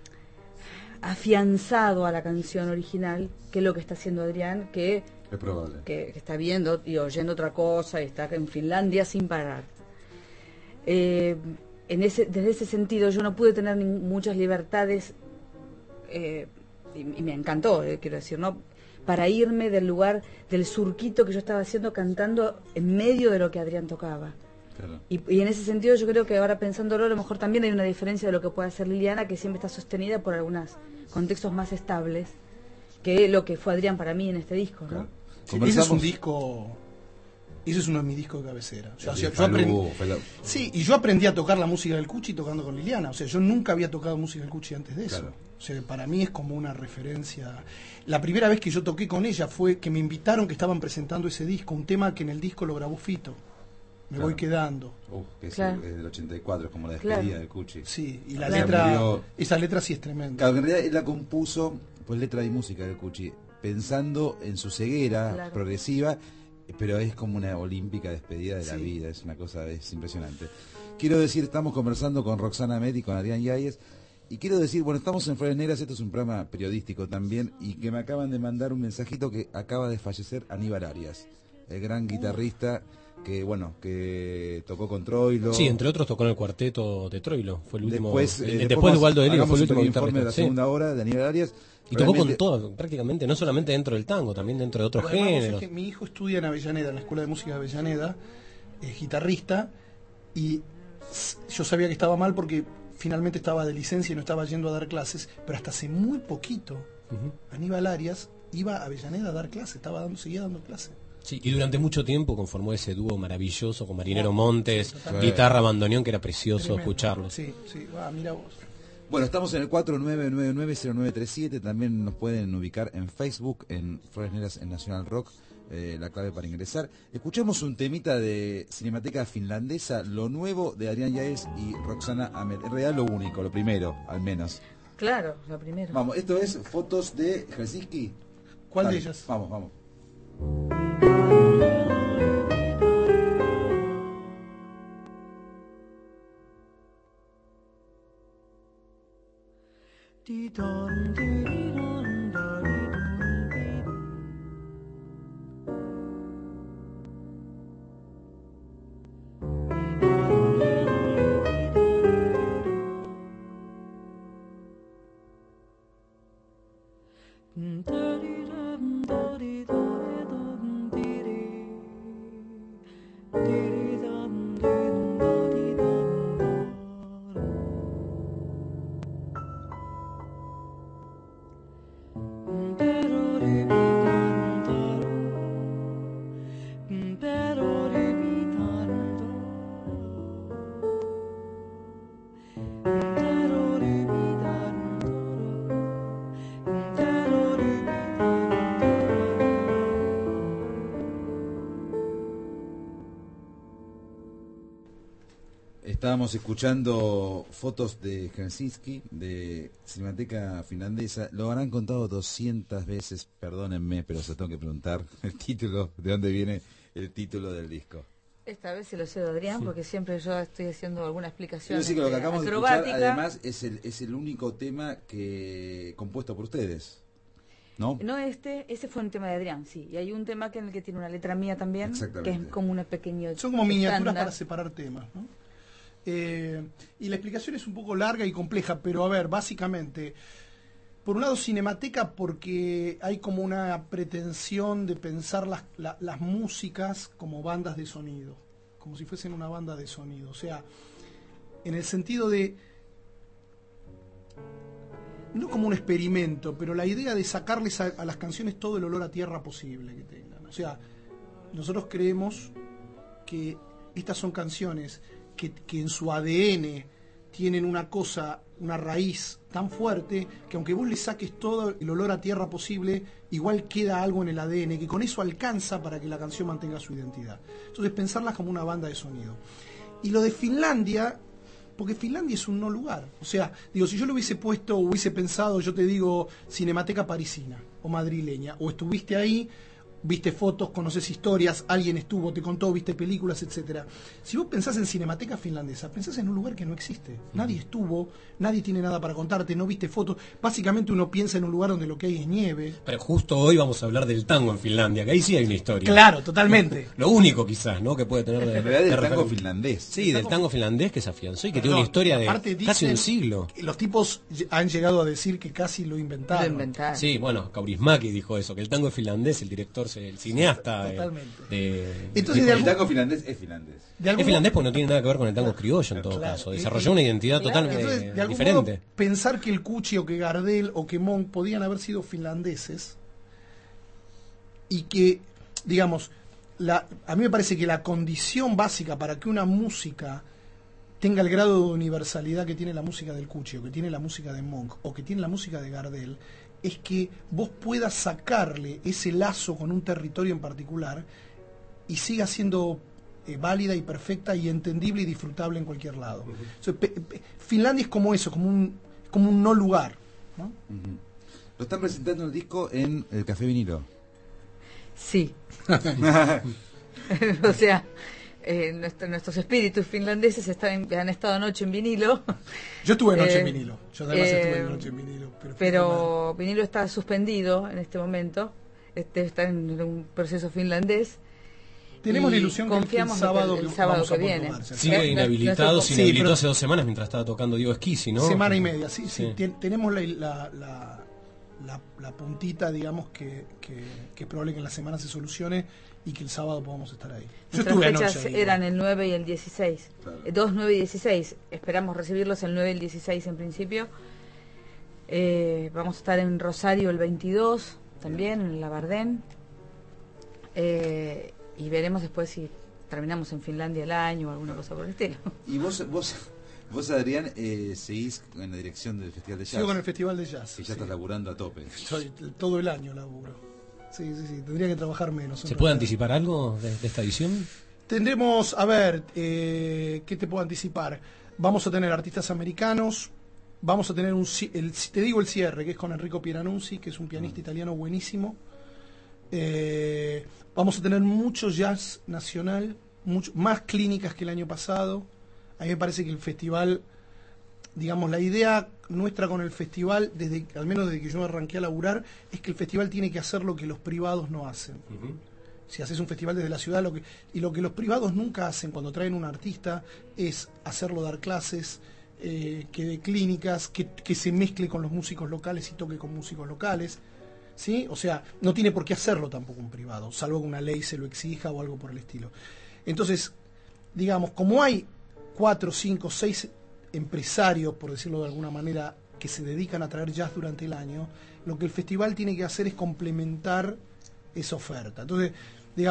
afianzado a la canción original que lo que está haciendo Adrián, que, Es probable. que, que está viendo y oyendo otra cosa y está en Finlandia sin parar. Eh, en ese, desde ese sentido yo no pude tener ni- muchas libertades eh, y, y me encantó, eh, quiero decir, ¿no? Para irme del lugar del surquito que yo estaba haciendo cantando en medio de lo que Adrián tocaba. Claro. Y, y en ese sentido yo creo que ahora pensándolo a lo mejor también hay una diferencia de lo que puede hacer Liliana, que siempre está sostenida por algunos contextos más estables que lo que fue Adrián para mí en este disco, ¿no? Claro. Sí, ese es Conversamos- un disco. Ese es uno de mis discos de cabecera. O sea, Sí, yo Falú, aprendí, Falú. sí, y yo aprendí a tocar la música del Cuchi tocando con Liliana. O sea, yo nunca había tocado música del Cuchi antes de eso. Claro. O sea, para mí es como una referencia. La primera vez que yo toqué con ella fue que me invitaron, que estaban presentando ese disco, un tema que en el disco lo grabó Fito. Me Claro. voy quedando. Uf, que es, Claro. el- es del ochenta y cuatro, es como la despedida Claro. del Cuchi. Sí, y la Se letra, murió. esa letra sí es tremenda. Claro, que en realidad él la compuso, pues letra y música del Cuchi, pensando en su ceguera Claro. progresiva, pero es como una olímpica despedida de la Sí. vida, es una cosa, es impresionante. Quiero decir, estamos conversando con Roxana Met y con Adrián Yáñez, y quiero decir, bueno, estamos en Flores Negras, esto es un programa periodístico también, y que me acaban de mandar un mensajito que acaba de fallecer Aníbal Arias, el gran guitarrista que, bueno, que tocó con Troilo. Sí, entre otros tocó en el cuarteto de Troilo. Fue el último. Después, el- eh, después, después de Waldo de Liga hagamos fue el un último pequeño informe de la guitarrista. sí. segunda hora de Aníbal Arias. Y tocó con Realmente- todo, prácticamente, no solamente dentro del tango, también dentro de otros Además, vos sabés géneros. que mi hijo estudia en Avellaneda, en la Escuela de Música de Avellaneda, es guitarrista, y s- yo sabía que estaba mal porque finalmente estaba de licencia y no estaba yendo a dar clases, pero hasta hace muy poquito Ujú. Aníbal Arias iba a Avellaneda a dar clases, estaba dando, seguía dando clases. Sí, y durante mucho tiempo conformó ese dúo maravilloso con Marinero Montes, totalmente. guitarra, bandoneón, que era precioso Tremendo. escucharlo. Sí, sí, va, mira vos. Bueno, estamos en el cuatro nueve nueve nueve cero nueve tres siete, también nos pueden ubicar en Facebook, en Flores Negras en Nacional Rock, eh, la clave para ingresar. Escuchemos un temita de Cinemateca Finlandesa, lo nuevo de Adrián Yáñez y Roxana Amet. En realidad lo único, lo primero, al menos. Claro, lo primero. Vamos, esto es fotos de Helsinki. ¿Cuál Dale, de ellas? Vamos, vamos. Da-dee-dum, da-dee-da-dee-dum. Estábamos escuchando fotos de Helsinki, de Cinemateca Finlandesa. Lo habrán contado doscientas veces, perdónenme, pero se lo tengo que preguntar el título, de dónde viene el título del disco. Esta vez se lo sé de Adrián, porque siempre yo estoy haciendo alguna explicación. Quiero decir que lo que este, acabamos de acrobática. escuchar, además, es el, es el único tema que compuesto por ustedes, ¿no? No, este, ese fue un tema de Adrián, sí. Y hay un tema que en el que tiene una letra mía también, que Exactamente. es como una pequeña. Son como miniaturas estándar. para separar temas, ¿no? Eh, y la explicación es un poco larga y compleja, pero a ver, básicamente, por un lado Cinemateca porque hay como una pretensión de pensar las, la, las músicas como bandas de sonido, como si fuesen una banda de sonido, o sea, en el sentido de, no como un experimento, pero la idea de sacarles a, a las canciones todo el olor a tierra posible que tengan. O sea, nosotros creemos que estas son canciones Que, que en su A D N tienen una cosa, una raíz tan fuerte que aunque vos le saques todo el olor a tierra posible, igual queda algo en el A D N que con eso alcanza para que la canción mantenga su identidad. Entonces pensarlas como una banda de sonido. Y lo de Finlandia, porque Finlandia es un no lugar. O sea, digo, si yo lo hubiese puesto, hubiese pensado, yo te digo, Cinemateca parisina o madrileña, o estuviste ahí, viste fotos, conoces historias, alguien estuvo, te contó, viste películas, etcétera. Si vos pensás en Cinemateca finlandesa, pensás en un lugar que no existe. Nadie estuvo, nadie tiene nada para contarte, no viste fotos. Básicamente uno piensa en un lugar donde lo que hay es nieve. Pero justo hoy vamos a hablar del tango en Finlandia, que ahí sí hay una historia. Claro, totalmente. Lo único quizás, ¿no? Que puede tener de, En realidad del de tango referencia. finlandés. Sí, del tango finlandés que se afianzó y que tiene No, una historia de aparte casi dicen un siglo. que los tipos han llegado a decir que casi lo inventaron. Lo inventaron. Sí, bueno, Kaurismäki dijo eso, que el tango es finlandés, el director, el cineasta. Totalmente. De, de- Entonces, de- de El tango finlandés es finlandés. De algún es finlandés porque no tiene nada que ver con el tango criollo en todo Claro. caso. Y- Desarrolló una identidad claro. totalmente Entonces, de algún diferente. modo, pensar que el Cuchi o que Gardel o que Monk podían haber sido finlandeses y que, digamos, la, a mí me parece que la condición básica para que una música tenga el grado de universalidad que tiene la música del Cuchi o que tiene la música de Monk o que tiene la música de Gardel es que vos puedas sacarle ese lazo con un territorio en particular y siga siendo eh, válida y perfecta y entendible y disfrutable en cualquier lado. Uh-huh. O sea, pe, pe, Finlandia es como eso, como un, como un no lugar, ¿no? Uh-huh. Lo están presentando el disco en el Café Vinilo. Sí. O sea, eh, nuestro, nuestros espíritus finlandeses están, han estado anoche en vinilo. Yo estuve anoche Eh, en vinilo. Yo además eh, estuve anoche en vinilo. Pero, Pero vinilo está suspendido en este momento. Este está en un proceso finlandés. tenemos y la ilusión que el, el confiamos sábado, que el que sábado vamos que a viene. Portugal, ¿sí? Sigue Eh, inhabilitado, nuestro- se sí, inhabilitó pero- hace dos semanas mientras estaba tocando Diego Esquisi, ¿no? Semana y media, sí, sí. Sí. Tien- tenemos la, la, la, la, la puntita, digamos, que, que, que es probable que en la semana se solucione y que el sábado podamos estar ahí. Yo Nuestras estuve fechas anoche ahí, eran ¿no? el nueve y el dieciséis. Claro. Eh, dos, nueve y dieciséis. Esperamos recibirlos el nueve y el dieciséis en principio. Eh, vamos a estar en Rosario el veintidós, también en la Bardén. Eh, y veremos después si terminamos en Finlandia el año o alguna cosa por el estilo. Y vos, vos, vos Adrián, eh, seguís en la dirección del Festival de Jazz. Sigo con el Festival de Jazz. Que ya sí. estás laburando a tope. Estoy- todo el año laburo. Sí, sí, sí. Tendría que trabajar menos. en ¿Se puede realidad. anticipar algo de, de esta edición? Tendremos, a ver, eh, ¿qué te puedo anticipar? Vamos a tener artistas americanos, vamos a tener un, ci- el, te digo el cierre, que es con Enrico Pieranunzi, que es un pianista italiano buenísimo. Eh, vamos a tener mucho jazz nacional, mucho, más clínicas que el año pasado. A mí me parece que el festival, digamos, la idea nuestra con el festival, desde al menos desde que yo arranqué a laburar, es que el festival tiene que hacer lo que los privados no hacen. Uh-huh. Si haces un festival desde la ciudad, lo que, y lo que los privados nunca hacen cuando traen un artista es hacerlo dar clases, eh, que dé clínicas, que, que se mezcle con los músicos locales y toque con músicos locales, ¿sí? O sea, no tiene por qué hacerlo tampoco un privado, salvo que una ley se lo exija o algo por el estilo. Entonces, digamos, como hay cuatro, cinco, seis empresarios, por decirlo de alguna manera, que se dedican a traer jazz durante el año, lo que el festival tiene que hacer es complementar esa oferta. Entonces, digamos,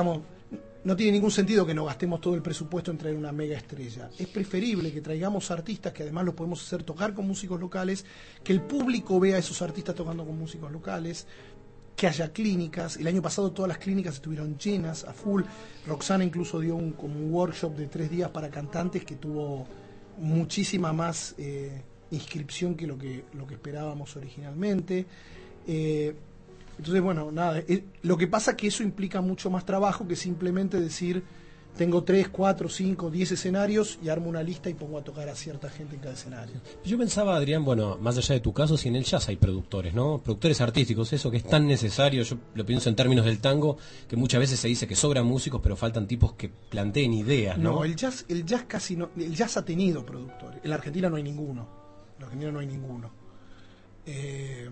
no tiene ningún sentido que nos gastemos todo el presupuesto en traer una mega estrella. Es preferible que traigamos artistas que además los podemos hacer tocar con músicos locales, que el público vea a esos artistas tocando con músicos locales, que haya clínicas. El año pasado todas las clínicas estuvieron llenas, a full. Roxana incluso dio un, como un workshop de tres días para cantantes que tuvo muchísima más eh, inscripción que lo que lo que esperábamos originalmente. Eh, entonces, bueno, nada, eh, lo que pasa es que eso implica mucho más trabajo que simplemente decir, tengo tres, cuatro, cinco, diez escenarios y armo una lista y pongo a tocar a cierta gente en cada escenario. Yo pensaba, Adrián, bueno, más allá de tu caso, si en el jazz hay productores, ¿no? Productores artísticos, eso que es tan necesario. Yo lo pienso en términos del tango, que muchas veces se dice que sobran músicos, pero faltan tipos que planteen ideas, ¿no? No, el jazz, el jazz casi no, el jazz ha tenido productores. En la Argentina no hay ninguno. En la Argentina no hay ninguno. Eh,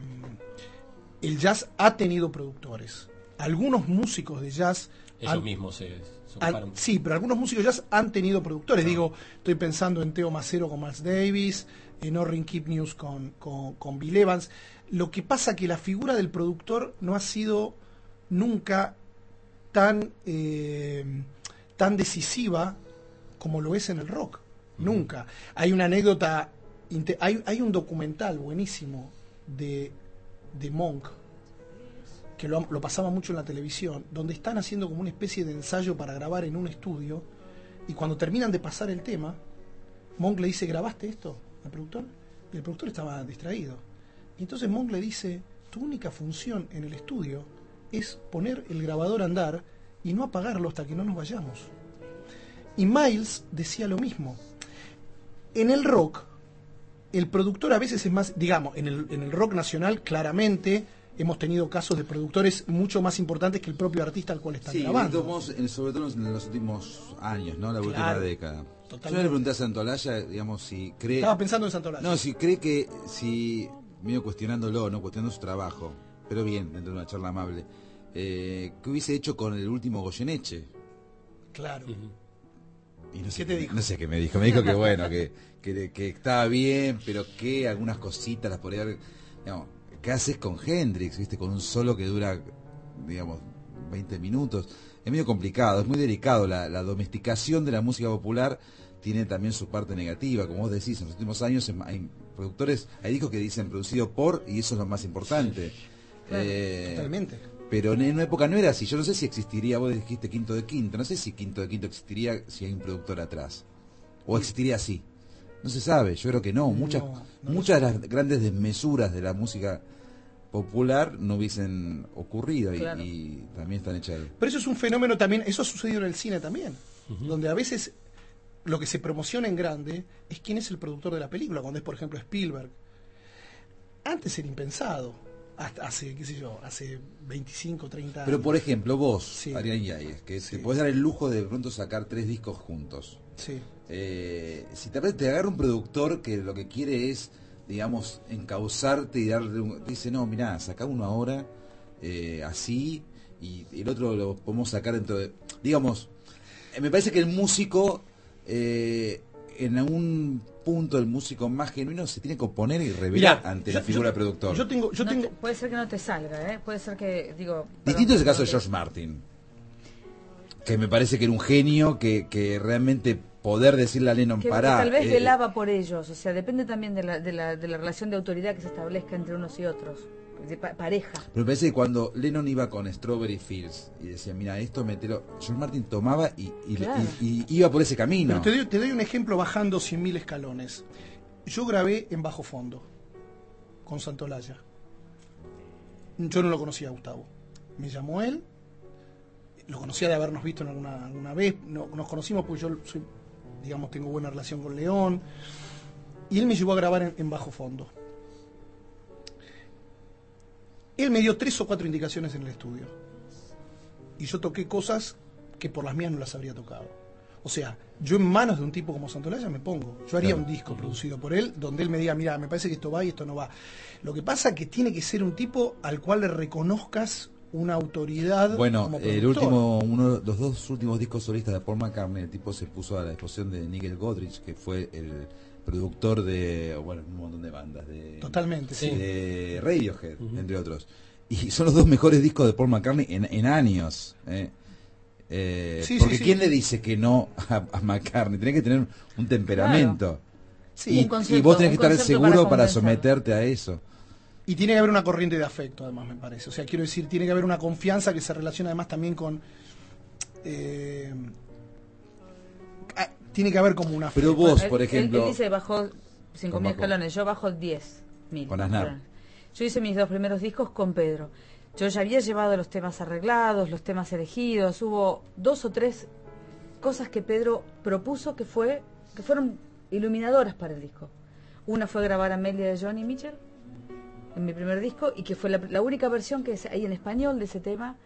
el jazz ha tenido productores. Algunos músicos de jazz ellos han, mismos se, se han, ocuparon. sí, pero algunos músicos de jazz han tenido productores. No. Digo, estoy pensando en Theo Macero con Miles Davis, en Orrin Kipnius con, con, con Bill Evans. Lo que pasa que la figura del productor no ha sido nunca tan eh, tan decisiva como lo es en el rock. Uh-huh. Nunca. Hay una anécdota, hay, hay un documental buenísimo de, de Monk, que lo, lo pasaba mucho en la televisión, donde están haciendo como una especie de ensayo para grabar en un estudio, y cuando terminan de pasar el tema, Monk le dice, ¿grabaste esto al productor? Y el productor estaba distraído. Y entonces Monk le dice, tu única función en el estudio es poner el grabador a andar y no apagarlo hasta que no nos vayamos. Y Miles decía lo mismo. En el rock, el productor a veces es más, digamos, en el, en el rock nacional claramente hemos tenido casos de productores mucho más importantes que el propio artista al cual están sí, grabando. Sí, sobre todo en los últimos años, ¿no? La claro, última década. Totalmente. Yo le pregunté a Santolaya, digamos, si cree... Estaba pensando en Santolaya. No, si cree que, si, medio cuestionándolo, ¿no? Cuestionando su trabajo, pero bien, dentro de una charla amable, eh, ¿qué hubiese hecho con el último Goyeneche? Claro. Uh-huh. Y no sé, ¿Qué te dijo? No sé qué me dijo. Me dijo que bueno, que, que, que estaba bien, pero que algunas cositas las podría haber... Digamos, ¿qué haces con Hendrix, viste? Con un solo que dura, digamos, veinte minutos. Es medio complicado, es muy delicado. La, la domesticación de la música popular tiene también su parte negativa. Como vos decís, en los últimos años hay productores, hay discos que dicen producido por, y eso es lo más importante. Claro, eh, totalmente. Pero en una época no era así. Yo no sé si existiría, vos dijiste Quinto de Quinto, no sé si Quinto de Quinto existiría si hay un productor atrás. O existiría así. No se sabe, yo creo que no. Muchas, no, no muchas de las grandes desmesuras de la música popular no hubiesen ocurrido, claro, y, y también están hechas ahí. Pero eso es un fenómeno también, eso ha sucedido en el cine también, uh-huh, donde a veces lo que se promociona en grande es quién es el productor de la película, cuando es por ejemplo Spielberg. Antes era impensado, hasta hace, qué sé yo, hace veinticinco, treinta años. Pero por ejemplo vos, sí, Adrián Yáñez, que sí, te podés dar el lujo de, de pronto sacar tres discos juntos. Sí. Eh, si te, te agarra un productor que lo que quiere es, digamos, encauzarte y darle un... Dice, no, mirá, sacá uno ahora, eh, así, y el otro lo podemos sacar dentro de... Digamos, eh, me parece que el músico, eh, en algún punto, el músico más genuino se tiene que oponer y revelar Mirá, ante yo, la figura yo, del productor. Yo tengo, yo no tengo... te, puede ser que no te salga, ¿eh? Puede ser que, digo... Distinto es el caso de George Martin, que me parece que era un genio, que, que realmente... poder decirle a Lennon que, pará. Que tal vez eh, velaba por ellos, o sea, depende también de la, de, la, de la relación de autoridad que se establezca entre unos y otros, de pa pareja. Pero me parece que cuando Lennon iba con Strawberry Fields y decía, mira, esto metelo, George Martin tomaba y, y, claro, y, y iba por ese camino. Pero te doy, te doy un ejemplo bajando cien mil escalones. Yo grabé en Bajo Fondo con Santolaya. Yo no lo conocía a Gustavo. Me llamó él, lo conocía de habernos visto en alguna, alguna vez, no, nos conocimos porque yo soy... digamos, tengo buena relación con León, y él me llevó a grabar en, en Bajo Fondo. Él me dio tres o cuatro indicaciones en el estudio, y yo toqué cosas que por las mías no las habría tocado. O sea, yo en manos de un tipo como Santolaya me pongo. Yo haría claro, un disco uh-huh, producido por él, donde él me diga, mira, me parece que esto va y esto no va. Lo que pasa es que tiene que ser un tipo al cual le reconozcas una autoridad. Bueno, como el último, uno, los dos últimos discos solistas de Paul McCartney, el tipo se puso a la disposición de Nigel Godrich, que fue el productor de, bueno, un montón de bandas, de, totalmente, sí, de Radiohead, uh-huh, entre otros. Y son los dos mejores discos de Paul McCartney en, en años. Eh. Eh, Sí, porque sí, sí. ¿quién le dice que no a, a McCartney? Tenés que tener un temperamento. Sí, y, un concepto, y vos tenés que un estar concepto seguro para para, convencer. someterte a eso. Y tiene que haber una corriente de afecto, además, me parece. O sea, quiero decir, tiene que haber una confianza que se relaciona además también con... eh, ah, tiene que haber como una... Pero afecto. vos, Él- por él- ejemplo... Él, dice bajó cinco mil Con Baco. escalones, yo bajo diez mil. Con Aznar. Yo hice mis dos primeros discos con Pedro. Yo ya había llevado los temas arreglados, los temas elegidos. Hubo dos o tres cosas que Pedro propuso que fue que fueron iluminadoras para el disco. Una fue grabar Amelia de Johnny Mitchell en mi primer disco y que fue la, la única versión que hay en español de ese tema.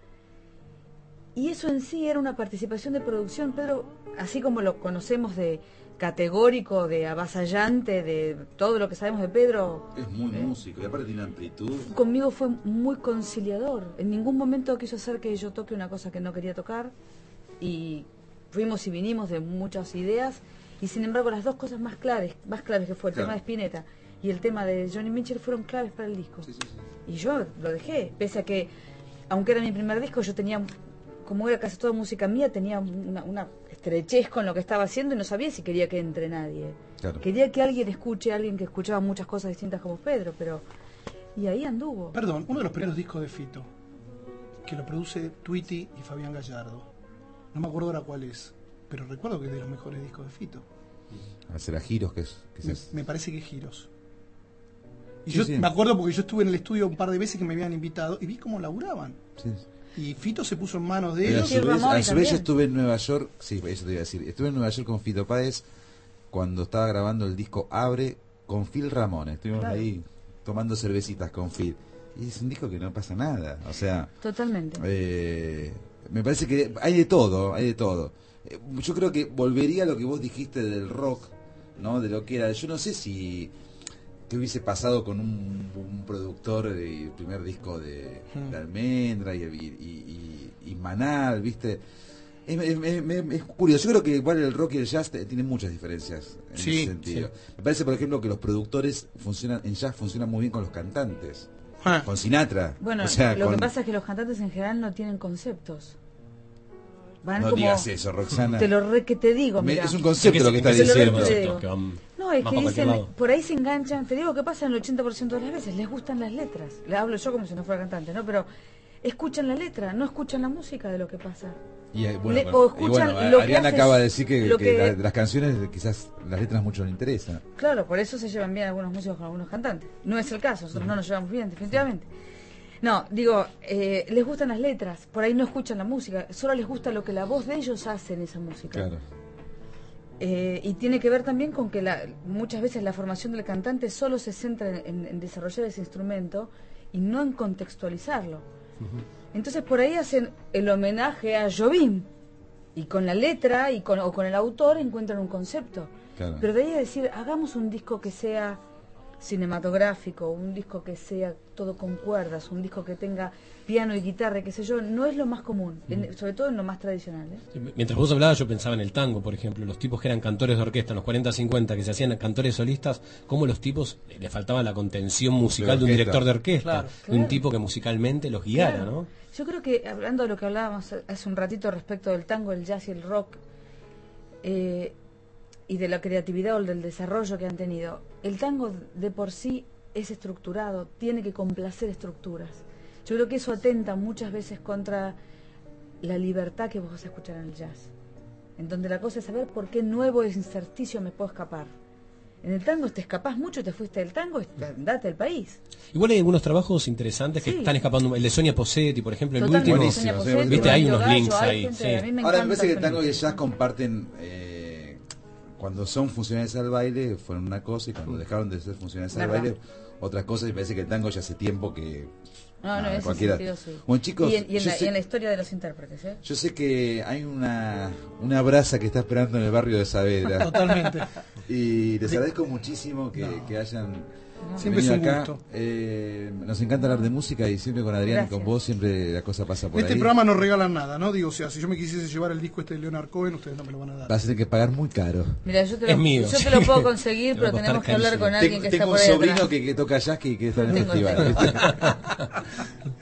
Y eso en sí era una participación de producción. Pedro, así como lo conocemos de categórico, de avasallante, de todo lo que sabemos de Pedro, Es muy ¿eh? músico y aparte tiene amplitud. Conmigo fue muy conciliador. En ningún momento quiso hacer que yo toque una cosa que no quería tocar. Y fuimos y vinimos de muchas ideas. Y sin embargo, las dos cosas más claves, más claves que fue el Claro. tema de Spinetta y el tema de Johnny Mitchell fueron claves para el disco. Sí, sí, sí. Y yo lo dejé, pese a que, aunque era mi primer disco, yo tenía, como era casi toda música mía, tenía una, una estrechez con lo que estaba haciendo y no sabía si quería que entre nadie. Claro. Quería que alguien escuche, alguien que escuchaba muchas cosas distintas como Pedro, pero... Y ahí anduvo. Perdón, uno de los primeros discos de Fito, que lo produce Tweety y Fabián Gallardo. No me acuerdo ahora cuál es, pero recuerdo que es de los mejores discos de Fito. Hacer a giros, que es... Que Me, es- me parece que es Giros. Y Sí, yo sí. me acuerdo porque yo estuve en el estudio un par de veces que me habían invitado y vi cómo laburaban. sí. Y Fito se puso en manos de Pero a ellos. Sí, su vez, Ramón a su vez también. yo estuve en Nueva York, sí, eso te iba a decir, estuve en Nueva York con Fito Páez cuando estaba grabando el disco Abre con Phil Ramón, estuvimos Claro. ahí tomando cervecitas con Phil. Y es un disco que no pasa nada, o sea, Totalmente. eh, me parece que hay de todo, hay de todo. Eh, Yo creo que volvería a lo que vos dijiste del rock, ¿no? De lo que era, yo no sé si qué hubiese pasado con un, un productor del primer disco de, Hmm. de Almendra y, y, y, y Manal, ¿viste? Es, es- es- es curioso, yo creo que igual el rock y el jazz te- tienen muchas diferencias en Sí, ese sentido. Me parece, por ejemplo, que los productores funcionan en jazz funcionan muy bien con los cantantes, Ah, con Sinatra. Bueno, o sea, lo con- que pasa es que los cantantes en general no tienen conceptos. Van no como... digas eso, Roxana. Te lo re que te digo, Me- mira. es un concepto lo que está se lo diciendo. repito. Que van No, es más que para cualquier dicen, lado. por ahí se enganchan, te digo que pasa en el ochenta por ciento de las veces, les gustan las letras. Le hablo yo como si no fuera cantante, ¿no? Pero escuchan la letra, no escuchan la música de lo que pasa. Y, eh, bueno, Le- bueno, o y escuchan bueno, lo que Ariana hace- acaba de decir que, lo que que- la- de las canciones quizás las letras mucho no interesan. Claro, por eso se llevan bien algunos músicos con algunos cantantes. No es el caso, nosotros no nos llevamos bien, definitivamente. No, digo, eh, les gustan las letras, por ahí no escuchan la música, solo les gusta lo que la voz de ellos hace en esa música. Claro. Eh, y tiene que ver también con que la, muchas veces la formación del cantante solo se centra en, en desarrollar ese instrumento y no en contextualizarlo. Entonces por ahí hacen el homenaje a Jobim y con la letra y con, o con el autor encuentran un concepto. Claro. Pero de ahí a decir, hagamos un disco que sea cinematográfico, un disco que sea todo con cuerdas, un disco que tenga piano y guitarra, qué sé yo, no es lo más común, en- sobre todo en lo más tradicional, ¿eh? Mientras vos hablabas, yo pensaba en el tango, por ejemplo, los tipos que eran cantores de orquesta en los cuarenta cincuenta, que se hacían cantores solistas, como los tipos eh, le faltaba la contención musical de, un orquesta. director de orquesta, Claro. de un Claro. tipo que musicalmente los guiara, Claro. ¿no? Yo creo que, hablando de lo que hablábamos hace un ratito respecto del tango, el jazz y el rock, eh, y de la creatividad o del desarrollo que han tenido, el tango de por sí es estructurado, tiene que complacer estructuras. Yo creo que eso atenta muchas veces contra la libertad que vos vas a escuchar en el jazz, en donde la cosa es saber por qué nuevo incerticio me puedo escapar. En el tango te escapás mucho, te fuiste del tango, andate del país. Igual hay algunos trabajos interesantes que Sí. están escapando, el de Sonia Posetti, por ejemplo, el Totalmente, último. Buenísimo, Sonia sí, Posetti, viste, hay Mario unos Gallo, links hay ahí, gente- sí. a mí me Ahora me encanta parece que el Sonia tango y el Posetti. jazz comparten, eh, cuando son funcionales al baile, fueron una cosa, y cuando dejaron de ser funcionales al Verdad. baile, otra cosa, y parece que el tango ya hace tiempo que... No, no, nada, en ese cualquiera. sentido sí. Bueno, chicos, y en, y en yo la, sé- y en la historia de los intérpretes, ¿eh? Yo sé que hay una, una brasa que está esperando en el barrio de Saavedra. totalmente. Y les agradezco muchísimo que, que hayan Siempre es venido un acá. gusto. Eh, nos encanta hablar de música y siempre con Adrián y Gracias. con vos siempre la cosa pasa por En este ahí. programa no regalan nada, ¿no? Digo, o sea, si yo me quisiese llevar el disco este de Leonard Cohen, ustedes no me lo van a dar. Vas a tener que pagar muy caro. Mira, yo te Es lo, mío, yo sí. te lo puedo conseguir, Te va a pero costar tenemos que hablar carísimo. con alguien Tengo, que tengo está un por ahí sobrino atrás. que, que toca jazz que, que está en el Tengo, festival. tengo. ¿viste?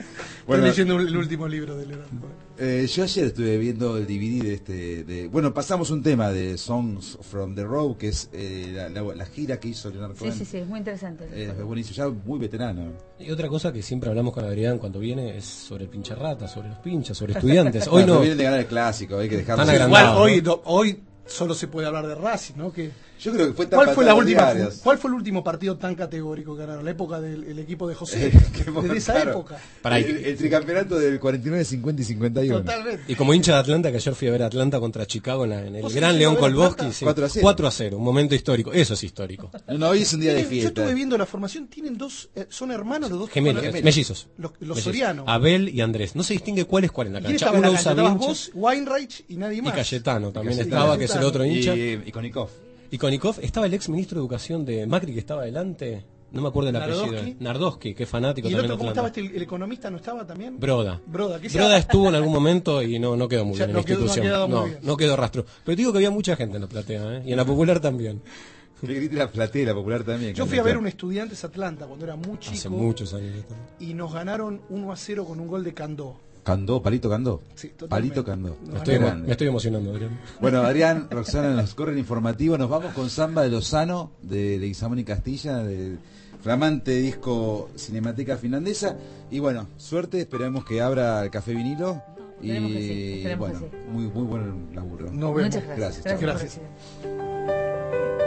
Bueno, estoy leyendo el último libro de Leonard Cohen. Eh, yo ayer estuve viendo el D V D de este, de, bueno, pasamos un tema de Songs from the Road, que es eh, la, la, la gira que hizo Leonard Cohen. Sí, sí, sí, es muy interesante. Eh, es buenísimo, ya muy veterano. Y otra cosa que siempre hablamos con Adrián cuando viene es sobre el pincharrata, sobre los pinchas, sobre estudiantes. Hoy Bueno, no. vienen de ganar el clásico, hay que dejarlo. Están Igual agrandados, hoy, ¿no? no- hoy solo se puede hablar de Racing, ¿no? Que, Yo creo que fue ¿cuál, fue la tapa última, diarias. ¿Cuál fue el último partido tan categórico que ganaron? La época del el equipo de José. Qué Desde esa claro. época. Pará, el, el tricampeonato del cuarenta y nueve, cincuenta y cincuenta y uno. Totalmente. Y como hincha de Atlanta, que ayer fui a ver Atlanta contra Chicago en, la- en el ¿Vos Gran fuiste León a ver Kolboski, Atlanta? sí. cuatro a cero. cuatro a cero, un momento histórico. Eso es histórico. No, no, hoy es un día de Tienen- yo fiesta. estuve viendo la formación, tienen dos, eh, son hermanos los dos. Gemelos, Los, mellizos. los, los Mellizos. Soriano. Abel y Andrés. No se distingue cuál es cuál en la ¿Y quién cancha. estaba en la Uno cancha? usa Estabas vinchas vos, Weinreich y nadie y más. Cayetano también Cayetano. estaba, que es el otro hincha. Y, y Konikov. Y Konikov, estaba el ex ministro de Educación de Macri que estaba adelante. No me acuerdo el Nardowski. apellido. Nardowski, que es fanático ¿Y el también otro de cómo estaba Atlanta. este? ¿El, el economista no estaba también? Broda. Broda, ¿qué se Broda llama? estuvo en algún momento y no, no quedó muy Ya, bien en no la quedó- no ha institución. quedado muy No, bien. no quedó rastro. Pero te digo que había mucha gente en la platea, ¿eh? Y en la popular también. Que grite la platea, la popular también. Yo fui a ver un Estudiantes Atlanta cuando era muy chico. Hace muchos años. Y nos ganaron uno a cero con un gol de Candó. Candó, Palito Candó. Sí, totalmente. Palito Candó. No, Me estoy, emo- Grande. me estoy emocionando, Adrián. Bueno, Adrián, Roxana, nos corre el informativo. Nos vamos con Samba de Lozano, de Leguizamón y Castilla, del flamante disco Cinemateca Finlandesa. Y bueno, suerte, esperemos que abra el Café Vinilo. Esperemos que sí, Y esperemos bueno, que sí. muy, muy buen laburo. Nos vemos. Muchas gracias. Gracias, por gracias. recibir.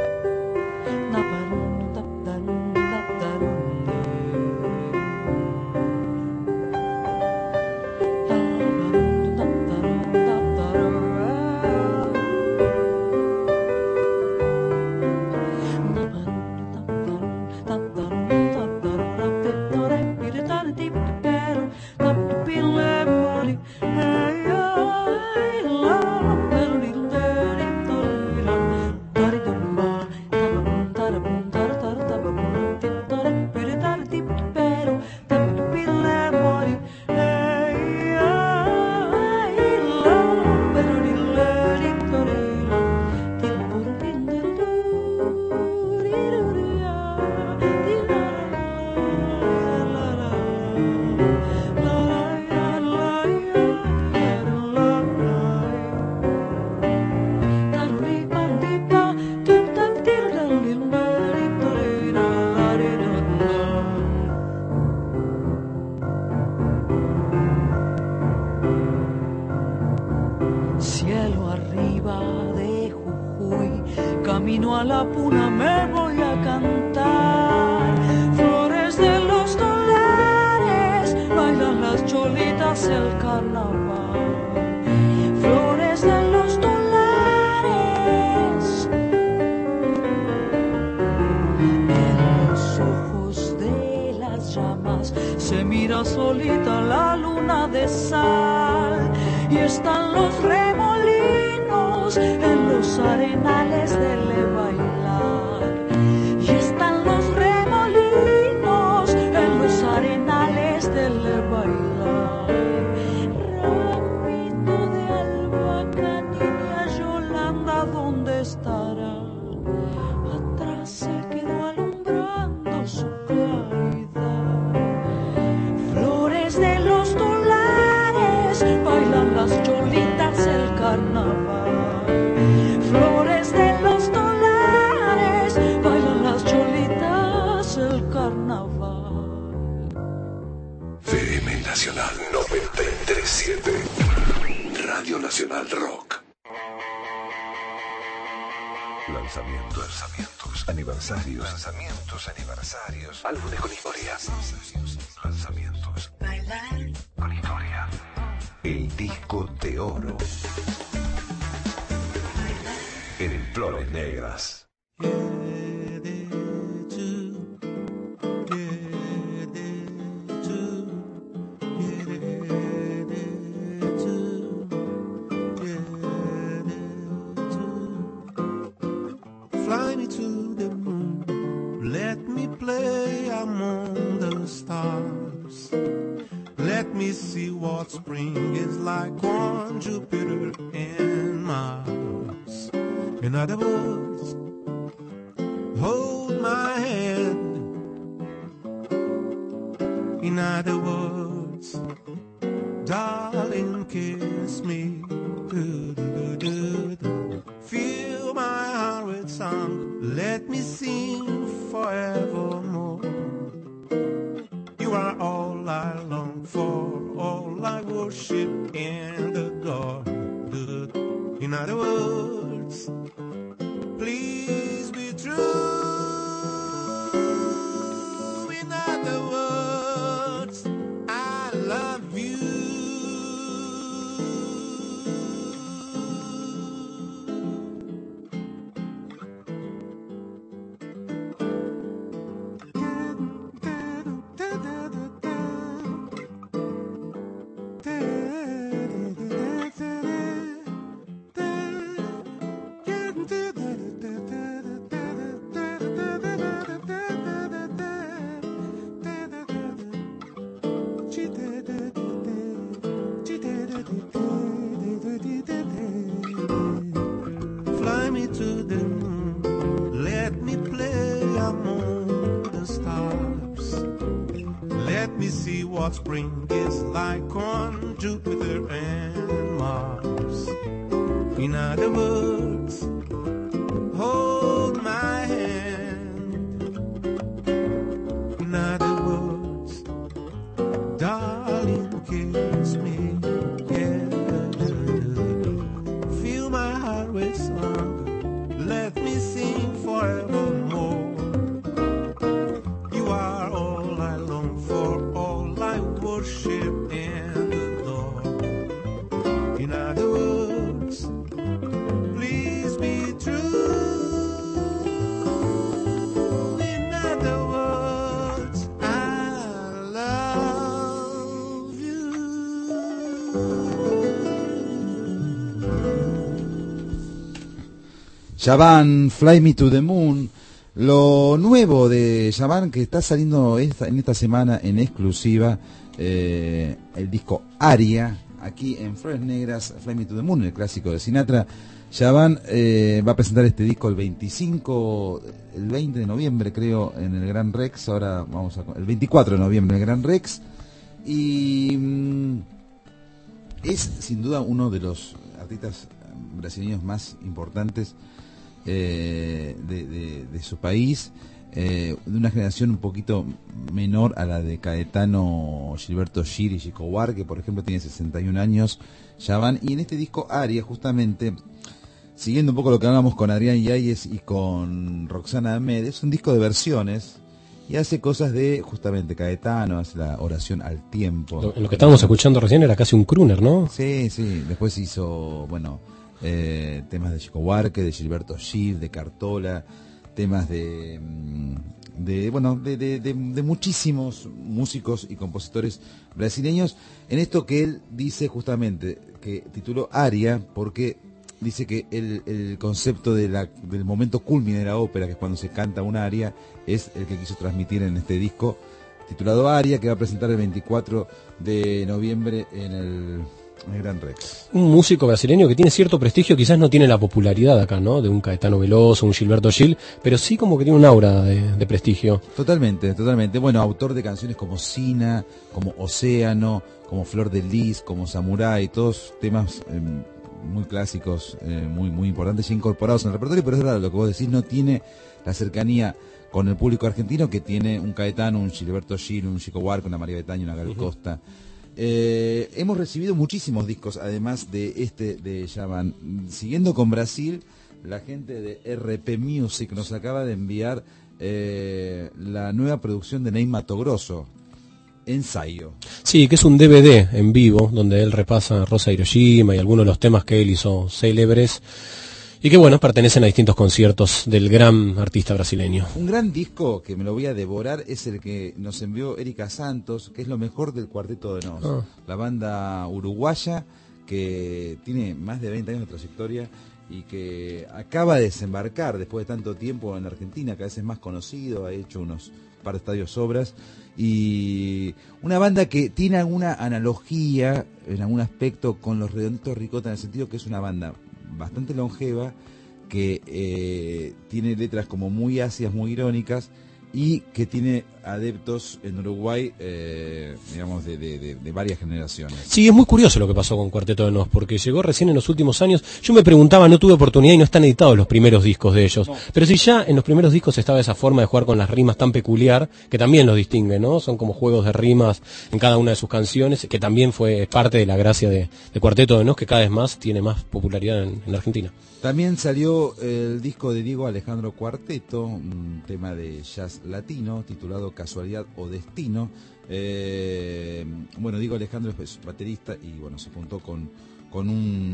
Cielo arriba de Jujuy, camino a la puna me voy a cantar. Flores de los dólares, bailan las cholitas el carnaval. Flores de los dólares, en los ojos de las llamas se mira solita la luna de sal. Y están los remolinos en los arenales de Le Bailar. Y están los remolinos en los arenales de Le Bailar. Ramito de albahaca, niña Yolanda, ¿dónde estará? Atrás se quedó alumbrando su claridad. Flores de los dólares, bailan las cholitas el carnaval. Flores de los dólares, bailan las cholitas el carnaval. V M Nacional noventa y tres siete. Radio Nacional Rock. Lanzamientos, lanzamientos, aniversarios, lanzamientos, aniversarios, álbumes con historias, lanzamientos, Bailar. con historia. El disco de oro. En el Flores Negras. Fly me to the moon, let me play among the stars. Let me see what spring is like on Jupiter and Mars. In other words, hold my hand. In other words, words, darling, kiss me. Do, do, do, do. Fill my heart with song, let me sing forevermore. You are all I long for, all I worship and adore. Do, do. In other words, please be true. In other words, I love you. Fly me to the moon, let me play among the stars. Let me see what spring is like on Jupiter and Mars. In other words, hold my hand. In other words, darling, kiss me. Yeah. Fill my heart with song, let me sing forevermore. You are all I long for, all I worship and adore. In other words, please be true. In other words, I love you. Shaban, Fly Me to the Moon. Lo nuevo de Shaban que está saliendo esta, en esta semana en exclusiva, eh, el disco Aria, aquí en Flores Negras, Fly Me to the Moon, el clásico de Sinatra. Shaban eh, va a presentar este disco el veinticinco, el veinte de noviembre creo, en el Gran Rex. Ahora vamos a, el veinticuatro de noviembre en el Gran Rex. Y mm, es sin duda uno de los artistas brasileños más importantes eh, de, de, de su país, eh, de una generación un poquito menor a la de Caetano, Gilberto Gil y Chico Buarque, por ejemplo, tiene sesenta y un años, Shaban, y en este disco Aria, justamente, siguiendo un poco lo que hablamos con Adrián Yáñez y con Roxana Ahmed, es un disco de versiones y hace cosas de, justamente, Caetano, hace la oración al tiempo. Lo, lo que estábamos escuchando recién era casi un crooner, ¿no? Sí, sí, después hizo, bueno, eh, temas de Chico Buarque, de Gilberto Gil, de Cartola, temas de, de bueno, de, de, de, de muchísimos músicos y compositores brasileños, en esto que él dice justamente, que tituló Aria, porque dice que el, el concepto de la, del momento culmine de la ópera, que es cuando se canta una aria, es el que quiso transmitir en este disco titulado Aria, que va a presentar el veinticuatro de noviembre en el, en el Gran Rex. Un músico brasileño que tiene cierto prestigio, quizás no tiene la popularidad acá, ¿no? De un Caetano Veloso, un Gilberto Gil, pero sí como que tiene un aura de, de prestigio. Totalmente, totalmente. Bueno, autor de canciones como Sina, como Océano, como Flor de Lis, como Samurai, todos temas eh, muy clásicos, eh, muy muy importantes y incorporados en el repertorio, pero es verdad, lo que vos decís, no tiene la cercanía con el público argentino que tiene un Caetano, un Gilberto Gil, un Chico Buarque, una María Betaño, una Gal Costa. Eh, hemos recibido muchísimos discos, además de este de Shaban. Siguiendo con Brasil, la gente de R P Music nos acaba de enviar eh, la nueva producción de Ney Matogrosso, Ensayo. Sí, que es un D V D en vivo, donde él repasa Rosa Hiroshima y algunos de los temas que él hizo célebres, y que bueno, pertenecen a distintos conciertos del gran artista brasileño. Un gran disco que me lo voy a devorar es el que nos envió Erika Santos, que es lo mejor del Cuarteto de Nos, ah. la banda uruguaya que tiene más de veinte años de trayectoria y que acaba de desembarcar después de tanto tiempo en Argentina, cada vez es más conocido, ha hecho unos par de estadios obras, y una banda que tiene alguna analogía en algún aspecto con los Redonditos Ricota, en el sentido que es una banda bastante longeva, que eh, tiene letras como muy ácidas, muy irónicas, y que tiene adeptos en Uruguay, eh, digamos, de, de, de, de varias generaciones. Sí, es muy curioso lo que pasó con Cuarteto de Nos, porque llegó recién en los últimos años. Yo me preguntaba, no tuve oportunidad y no están editados los primeros discos de ellos. No. Pero si ya en los primeros discos estaba esa forma de jugar con las rimas tan peculiar, que también los distingue, ¿no? Son como juegos de rimas en cada una de sus canciones, que también fue parte de la gracia de, de Cuarteto de Nos, que cada vez más tiene más popularidad en, en la Argentina. También salió el disco de Diego Alejandro Cuarteto, un tema de jazz latino titulado Casualidad o Destino. Eh, bueno, Diego Alejandro es baterista y bueno, se juntó con, con,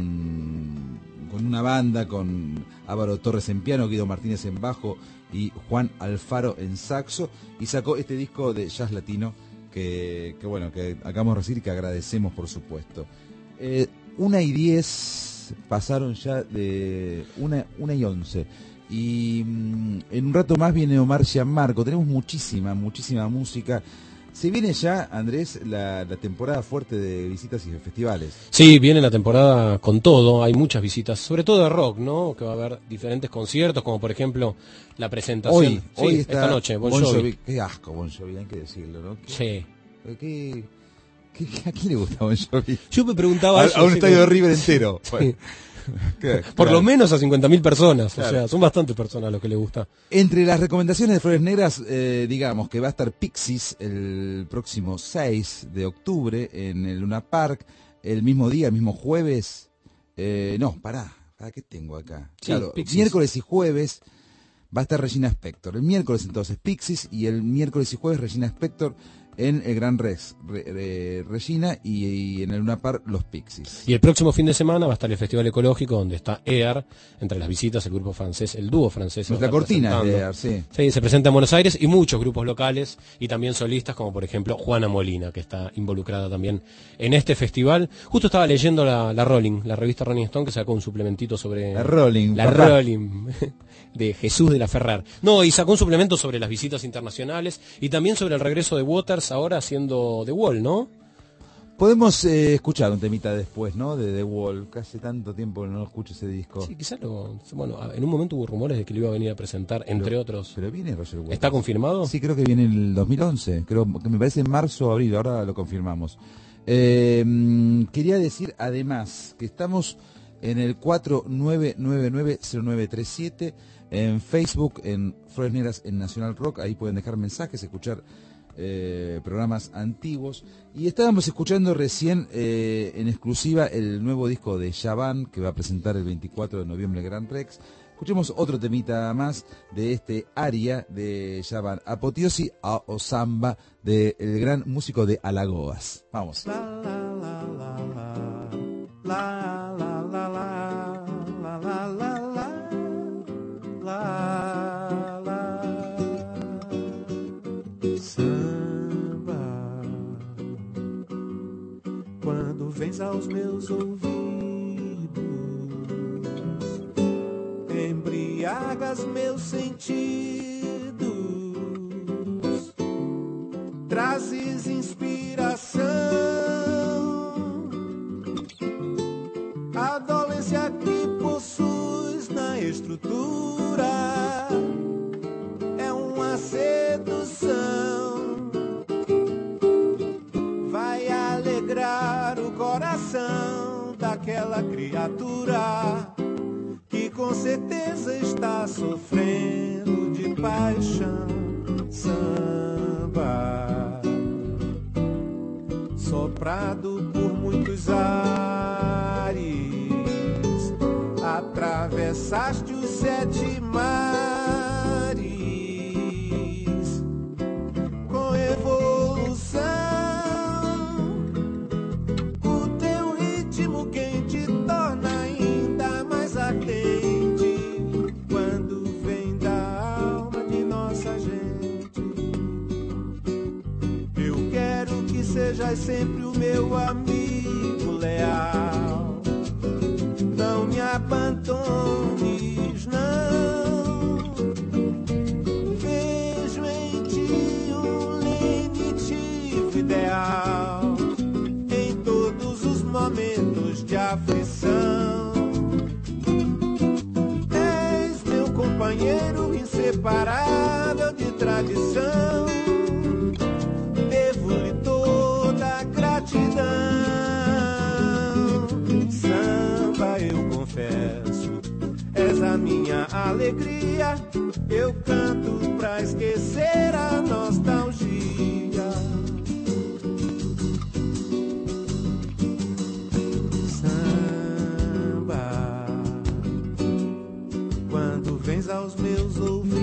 un, con una banda, con Álvaro Torres en piano, Guido Martínez en bajo y Juan Alfaro en saxo, y sacó este disco de jazz latino que, que bueno, que acabamos de decir que agradecemos, por supuesto. Eh, una y diez pasaron ya de una, una y once. Y mmm, en un rato más viene Omar Gianmarco. Tenemos muchísima, muchísima música. Se viene ya, Andrés, la, la temporada fuerte de visitas y de festivales. Sí, viene la temporada con todo. Hay muchas visitas, sobre todo de rock, ¿no? Que va a haber diferentes conciertos, como por ejemplo la presentación. Hoy, sí, hoy está esta noche, Bon Bon Jovi. Jovi. Qué asco Bon Jovi, hay que decirlo, ¿no? ¿Qué, sí. ¿Qué, qué, ¿A quién le gusta Bon Jovi? Yo me preguntaba a, eso, a un sí, estadio como... de River entero. Sí. Bueno. Por lo menos a cincuenta mil personas, claro. O sea, son bastantes personas a los que le gusta. Entre las recomendaciones de Flores Negras, eh, digamos que va a estar Pixies el próximo seis de octubre en el Luna Park, el mismo día, el mismo jueves, eh, no, pará, ¿para qué tengo acá? Sí, claro, Pixies. Miércoles y jueves va a estar Regina Spektor, el miércoles entonces Pixies y el miércoles y jueves Regina Spektor en el Gran Rex, Re, Re, Regina y, y en el Luna Park los Pixies. Y el próximo fin de semana va a estar el Festival Ecológico, donde está E A R, entre las visitas, el grupo francés, el dúo francés. Nuestra cortina es de E A R, sí. Sí, se presenta en Buenos Aires y muchos grupos locales y también solistas, como por ejemplo Juana Molina, que está involucrada también en este festival. Justo estaba leyendo la, la Rolling, la revista Rolling Stone, que sacó un suplementito sobre... La Rolling. La papá. Rolling, de Jesús de la Ferrer. No, y sacó un suplemento sobre las visitas internacionales y también sobre el regreso de Waters ahora haciendo The Wall, ¿no? Podemos eh, escuchar un temita después, ¿no? De The Wall. Hace tanto tiempo que no escucho ese disco. Sí, quizás lo... Bueno, en un momento hubo rumores de que lo iba a venir a presentar, entre pero, otros. Pero viene Roger Waters. ¿Está confirmado? Sí, creo que viene en el dos mil once. Creo que me parece en marzo o abril. Ahora lo confirmamos. Eh, quería decir, además, que estamos en el cuatro nueve nueve nueve cero nueve tres siete, en Facebook, en Flores Negras en Nacional Rock. Ahí pueden dejar mensajes, escuchar Eh, programas antiguos, y estábamos escuchando recién eh, en exclusiva el nuevo disco de Shaban, que va a presentar el veinticuatro de noviembre en Gran Rex. Escuchemos otro temita más de este aria de Shaban, Apoteosis a Osamba, del gran músico de Alagoas. Vamos. La, la, la, la, la, la, la, la, la, la, la, la, la. Quando vens aos meus ouvidos, embriagas meus sentidos, trazes inspiração, a dolência que possuis na estrutura é uma sedução. O coração daquela criatura que com certeza está sofrendo de paixão. Samba soprado por muitos ares, atravessaste os sete mares com evolução. Sejas sempre o meu amigo leal, não me abandones, não. Vejo em ti um lenitivo ideal, em todos os momentos de aflição. És meu companheiro inseparável de tradição. alegria, eu canto pra esquecer a nostalgia. Samba, quando vens aos meus ouvidos,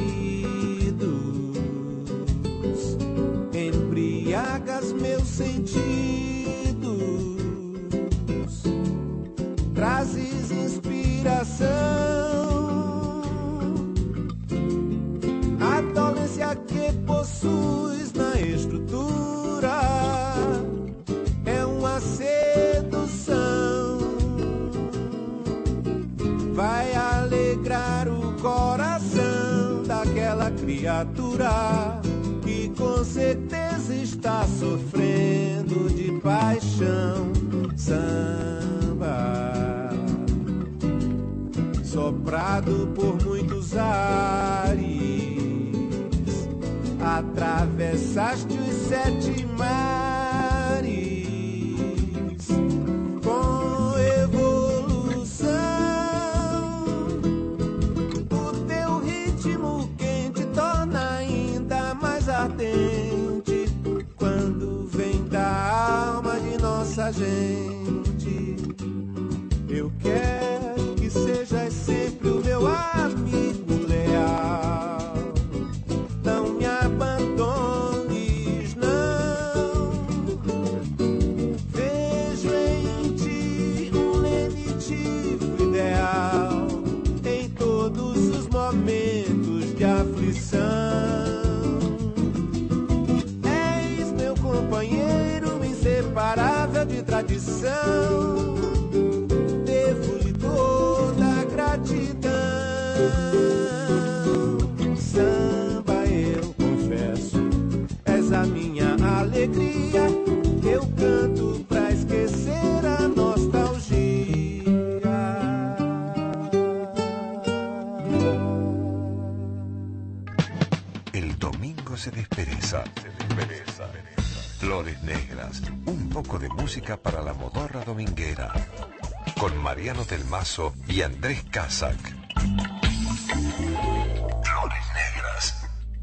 embriagas meus sentidos, trazes inspiração, a dolência que possuis na estrutura é uma sedução, vai alegrar o coração daquela criatura que com certeza está sofrendo de paixão. Samba, soprado por muitos ares, atravessaste os sete mares com evolução. O teu ritmo quente torna ainda mais ardente quando vem da alma de nossa gente. Eu quero que sejas sempre o meu amigo leal. Não me abandones, não. Vejo em ti um lenitivo ideal em todos os momentos de aflição. És meu companheiro inseparável de tradição. Devo-lhe toda a gratidão. Samba, eu confesso, és a minha alegria. Eu canto pra esquecer a nostalgia. El domingo se despereza. Se despereza. Flores negras, un poco de música para la modorra dominguera. Con Mariano del Mazo y Andrés Casac. Flores negras.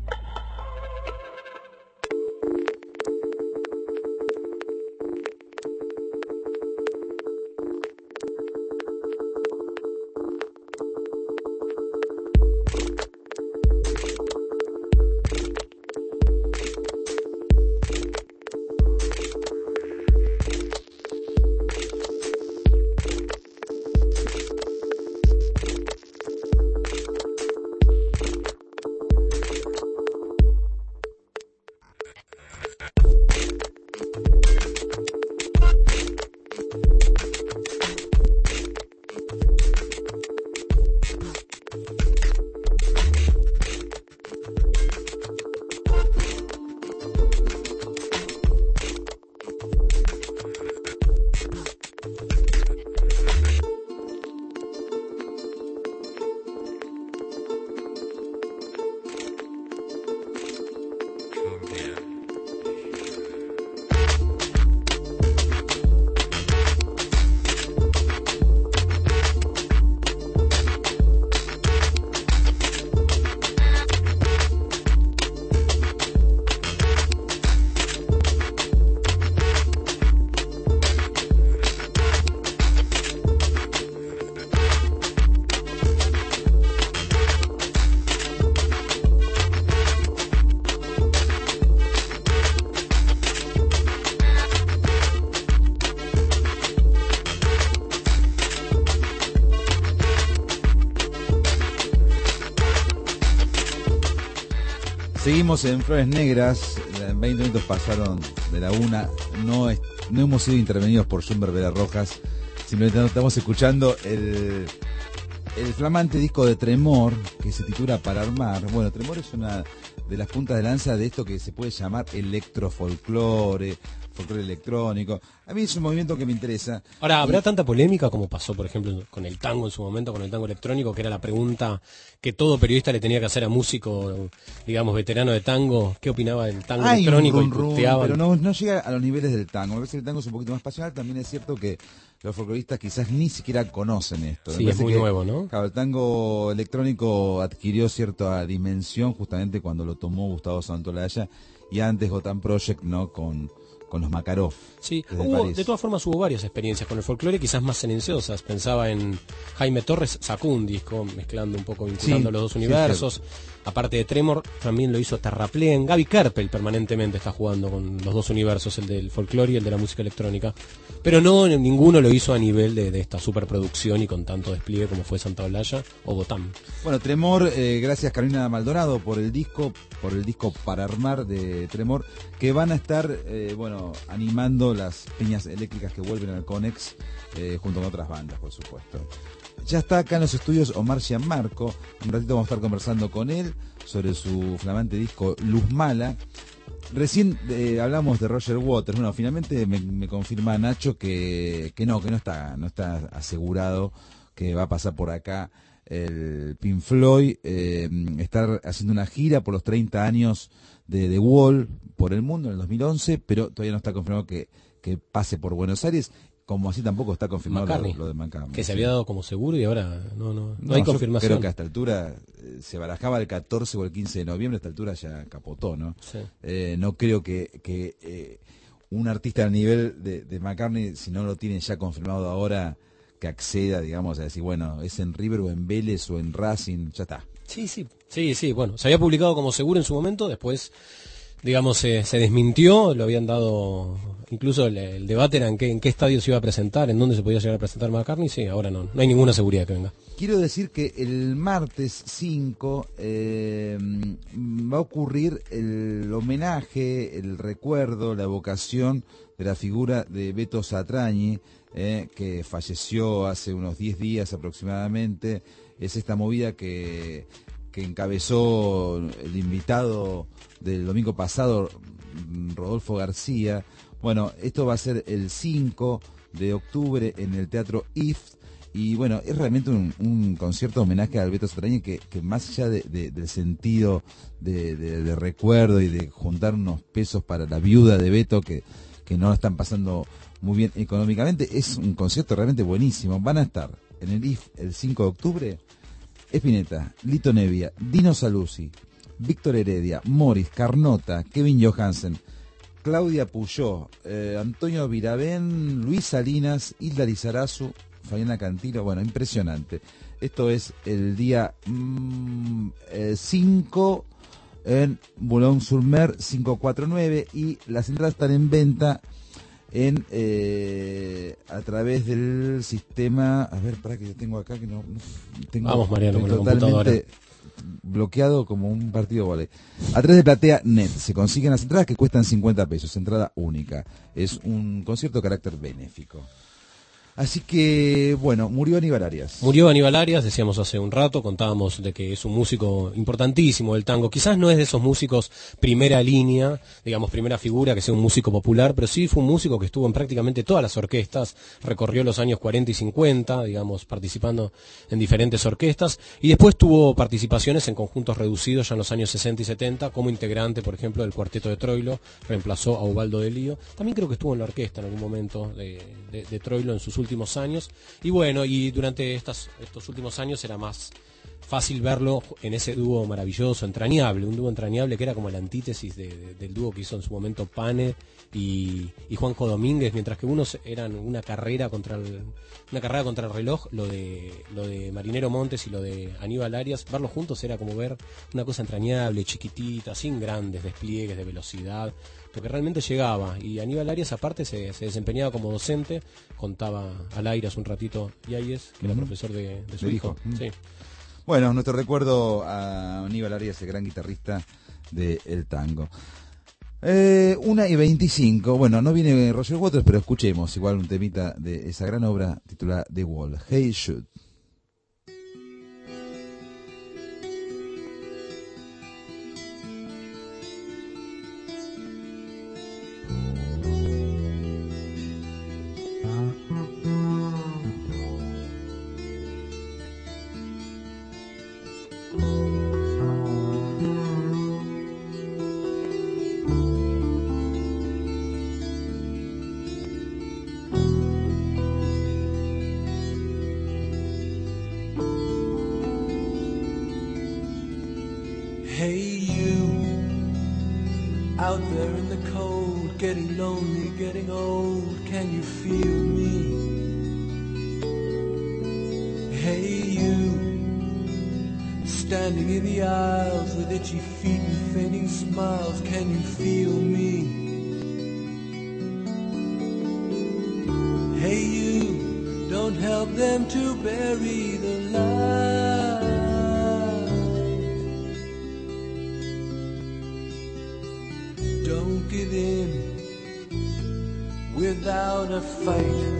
Seguimos en Flores Negras, veinte minutos pasaron de la una, no, es, no hemos sido intervenidos por Jumber Vera Rojas, simplemente estamos escuchando el, el flamante disco de Tremor, que se titula Para Armar. Bueno, Tremor es una de las puntas de lanza de esto que se puede llamar electrofolclore, folclore electrónico. A mí es un movimiento que me interesa. Ahora, ¿habrá y... tanta polémica como pasó, por ejemplo, con el tango en su momento, con el tango electrónico, que era la pregunta que todo periodista le tenía que hacer a músico, digamos, veterano de tango? ¿Qué opinaba del tango Hay electrónico? un Y rum, rum, puteaban. pero no, no llega a los niveles del tango. Me parece que el tango es un poquito más pasional. También es cierto que los folcloristas quizás ni siquiera conocen esto. Sí, Me es parece muy que, nuevo, ¿no? Claro, el tango electrónico adquirió cierta dimensión justamente cuando lo tomó Gustavo Santaolalla y antes Gotham Project, ¿no? Con, con los Makarov. Sí, desde hubo, París. de todas formas hubo varias experiencias con el folclore, quizás más silenciosas. Pensaba en Jaime Torres, sacó un disco mezclando un poco, vinculando Sí, los dos sí, universos. Aparte de Tremor, también lo hizo Terraplén. Gaby Kerpel permanentemente está jugando con los dos universos, el del folclore y el de la música electrónica. Pero no, ninguno lo hizo a nivel de, de esta superproducción y con tanto despliegue como fue Santaolalla o Gotham. Bueno, Tremor, eh, gracias Carolina Maldonado por el disco, por el disco Para Armar de Tremor, que van a estar, eh, bueno, animando las piñas eléctricas que vuelven al Conex, eh, junto con otras bandas, por supuesto. Ya está acá en los estudios Omar Gianmarco. Un ratito vamos a estar conversando con él sobre su flamante disco Luz Mala. Recién eh, hablamos de Roger Waters. Bueno, finalmente me, me confirma Nacho que, que no, que no está, no está asegurado que va a pasar por acá el Pink Floyd, eh, estar haciendo una gira por los treinta años de The Wall por el mundo en el dos mil once, pero todavía no está confirmado que, que pase por Buenos Aires. Como así tampoco está confirmado lo, lo de McCartney. Que se había dado como seguro y ahora no no, no, no hay confirmación. Creo que a esta altura eh, se barajaba el catorce o el quince de noviembre, a esta altura ya capotó, ¿no? Sí. Eh, no creo que, que eh, un artista al nivel de, de McCartney, si no lo tienen ya confirmado ahora, que acceda, digamos, a decir, bueno, es en River o en Vélez o en Racing, ya está. Sí, sí, sí, sí, bueno, se había publicado como seguro en su momento, después, digamos, se, se desmintió, lo habían dado, incluso el, el debate era en qué, en qué estadio se iba a presentar, en dónde se podía llegar a presentar McCartney, sí, ahora no, no hay ninguna seguridad que venga. Quiero decir que el martes cinco eh, va a ocurrir el homenaje, el recuerdo, la evocación de la figura de Beto Satrañi, eh, que falleció hace unos diez días aproximadamente. Es esta movida que, que encabezó el invitado del domingo pasado, Rodolfo García. Bueno, esto va a ser el cinco de octubre en el Teatro I F T. Y bueno, es realmente un, un concierto de homenaje a Beto Satrañi que, que más allá de, de, del sentido de, de, de recuerdo y de juntar unos pesos para la viuda de Beto que, que no lo están pasando muy bien económicamente, es un concierto realmente buenísimo. Van a estar en el I F el cinco de octubre Spinetta, Lito Nevia, Dino Saluzzi, Víctor Heredia, Morris, Carnota, Kevin Johansen, Claudia Puyó, eh, Antonio Viravén, Luis Salinas, Hilda Lizarazu, Fabiana Cantilo. Bueno, impresionante. Esto es el día mmm, eh, cinco en Boulogne-sur-Mer cinco cuatro nueve y las entradas están en venta en eh, a través del sistema, a ver, para que yo tengo acá que no, no tengo, vamos Mariano con la totalmente computadora bloqueado como un partido de vóley. A través de Platea Net se consiguen las entradas que cuestan cincuenta pesos, entrada única. Es un concierto de carácter benéfico. Así que, bueno, murió Aníbal Arias. Murió Aníbal Arias, decíamos hace un rato, contábamos de que es un músico importantísimo del tango. Quizás no es de esos músicos primera línea, digamos primera figura, que sea un músico popular, pero sí fue un músico que estuvo en prácticamente todas las orquestas, recorrió los años cuarenta y cincuenta, digamos, participando en diferentes orquestas, y después tuvo participaciones en conjuntos reducidos ya en los años sesenta y setenta, como integrante, por ejemplo, del Cuarteto de Troilo, reemplazó a Ubaldo de Lío. También creo que estuvo en la orquesta en algún momento de, de, de Troilo en sus últimos últimos años, y bueno, y durante estas, estos últimos años era más fácil verlo en ese dúo maravilloso, entrañable, un dúo entrañable que era como la antítesis de, de, del dúo que hizo en su momento Pane y, y Juanjo Domínguez, mientras que unos eran una carrera contra el, una carrera contra el reloj, lo de lo de Marinero Montes y lo de Aníbal Arias, verlos juntos era como ver una cosa entrañable, chiquitita, sin grandes despliegues de velocidad, porque realmente llegaba. Y Aníbal Arias aparte se, se desempeñaba como docente, contaba al aire hace un ratito Yáñez, que era uh-huh. profesor de, de su de hijo. hijo. Uh-huh. Sí. Bueno, nuestro recuerdo a Aníbal Arias, el gran guitarrista del tango. Eh, una y veinticinco, bueno, no viene Roger Waters, pero escuchemos igual un temita de esa gran obra titulada The Wall, Hey Jude. Out there in the cold, getting lonely, getting old, can you feel me? Hey you, standing in the aisles with itchy feet and fainting smiles, can you feel me? Hey you, don't help them to bury the light. Don't give in without a fight.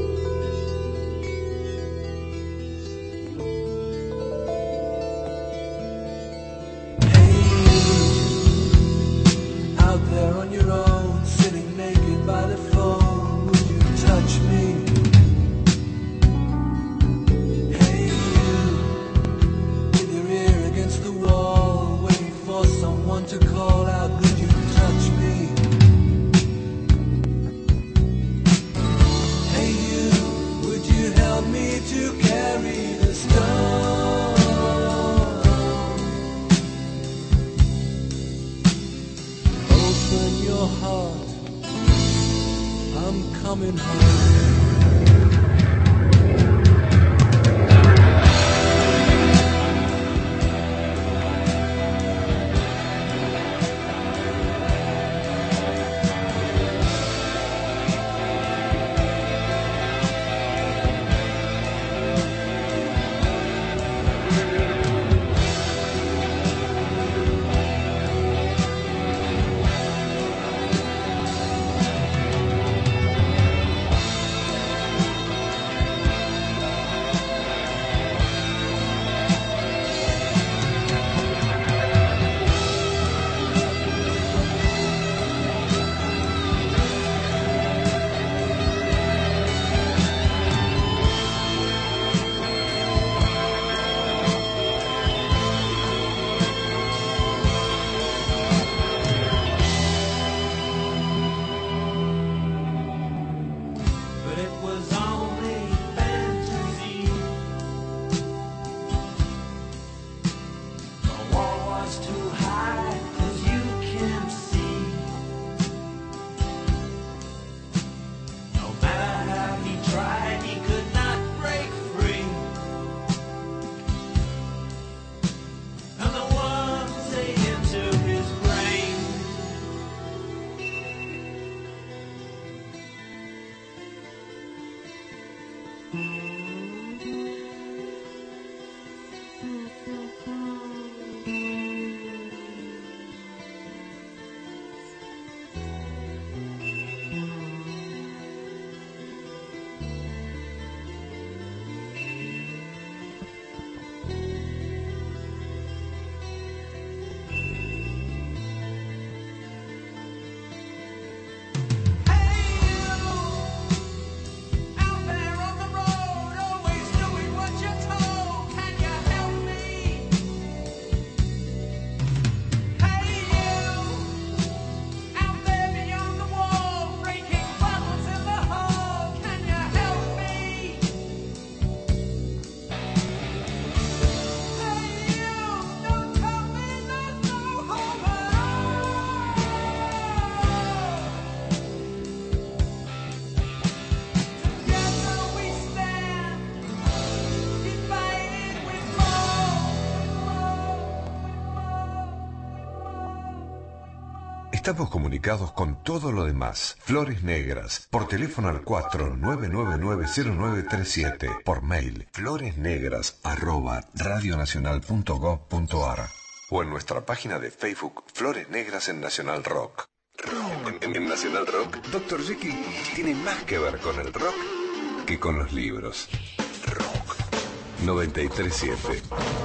Estamos comunicados con todo lo demás. Flores Negras, por teléfono al cuatro nueve nueve nueve cero nueve tres siete, por mail floresnegras arroba radionacional punto gob punto ar o en nuestra página de Facebook Flores Negras en Nacional Rock. Rock. En, en Nacional Rock, doctor Jekyll tiene más que ver con el rock que con los libros. Rock noventa y tres siete,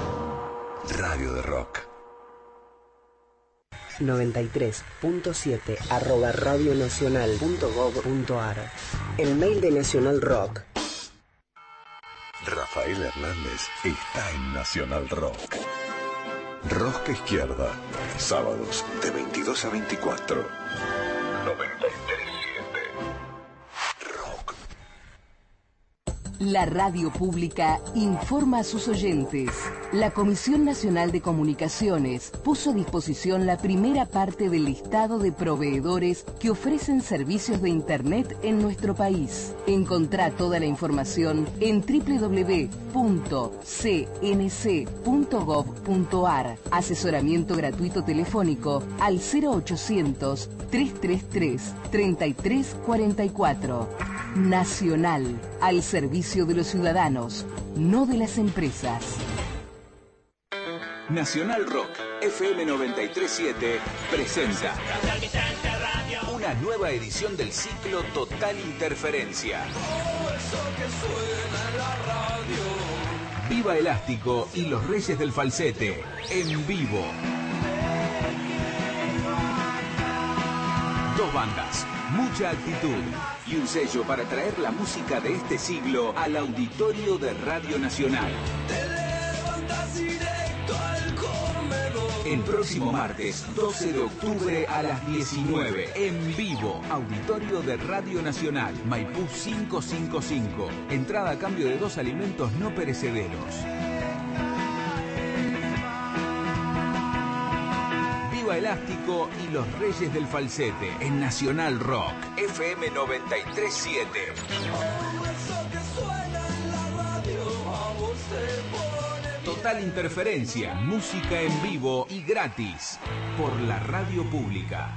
Radio de Rock. noventa y tres punto siete arroba radionacional punto gob punto ar. El mail de Nacional Rock. Rafael Hernández está en Nacional Rock. Rosca Izquierda, sábados de veintidós a veinticuatro. noventa y tres punto siete. Rock. La radio pública informa a sus oyentes. La Comisión Nacional de Comunicaciones puso a disposición la primera parte del listado de proveedores que ofrecen servicios de Internet en nuestro país. Encontrá toda la información en doble u doble u doble u punto c n c punto gov punto a r. Asesoramiento gratuito telefónico al cero ochocientos, trescientos treinta y tres, treinta y tres cuarenta y cuatro. Nacional, al servicio de los ciudadanos, no de las empresas. Nacional Rock F M noventa y tres punto siete presenta una nueva edición del ciclo Total Interferencia. Viva Elástico y los Reyes del Falsete en vivo. Dos bandas, mucha actitud y un sello para traer la música de este siglo al auditorio de Radio Nacional. El próximo martes, doce de octubre a las diecinueve, en vivo, auditorio de Radio Nacional, Maipú quinientos cincuenta y cinco. Entrada a cambio de dos alimentos no perecederos. Viva Elástico y los Reyes del Falsete en Nacional Rock F M noventa y tres punto siete. Total Interferencia, música en vivo y gratis por la radio pública.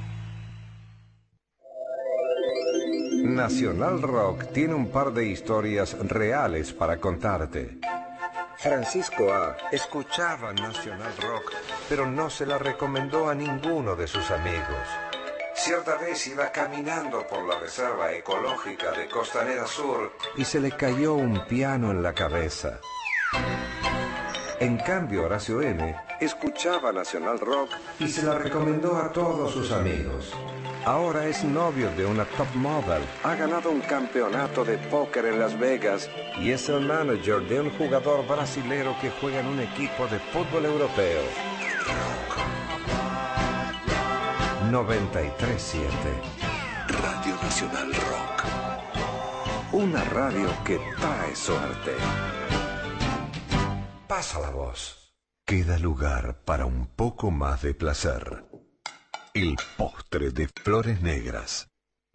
Nacional Rock tiene un par de historias reales para contarte. Francisco A. escuchaba Nacional Rock, pero no se la recomendó a ninguno de sus amigos. Cierta vez iba caminando por la Reserva Ecológica de Costanera Sur y se le cayó un piano en la cabeza. En cambio, Horacio N. escuchaba Nacional Rock y se la recomendó a todos sus amigos. Ahora es novio de una top model, ha ganado un campeonato de póker en Las Vegas y es el manager de un jugador brasilero que juega en un equipo de fútbol europeo. noventa y tres punto siete Radio Nacional Rock. Una radio que trae suerte. Pasa la voz. Queda lugar para un poco más de placer. El postre de flores negras.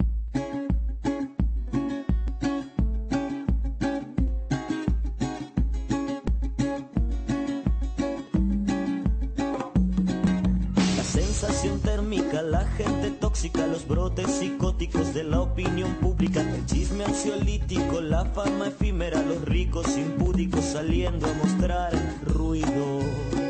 La sensación térmica, la gente tóxica, los brotes psicóticos de la opinión pública, el chisme ansiolítico, la fama efímera, los ricos impúdicos saliendo a mostrar ruido.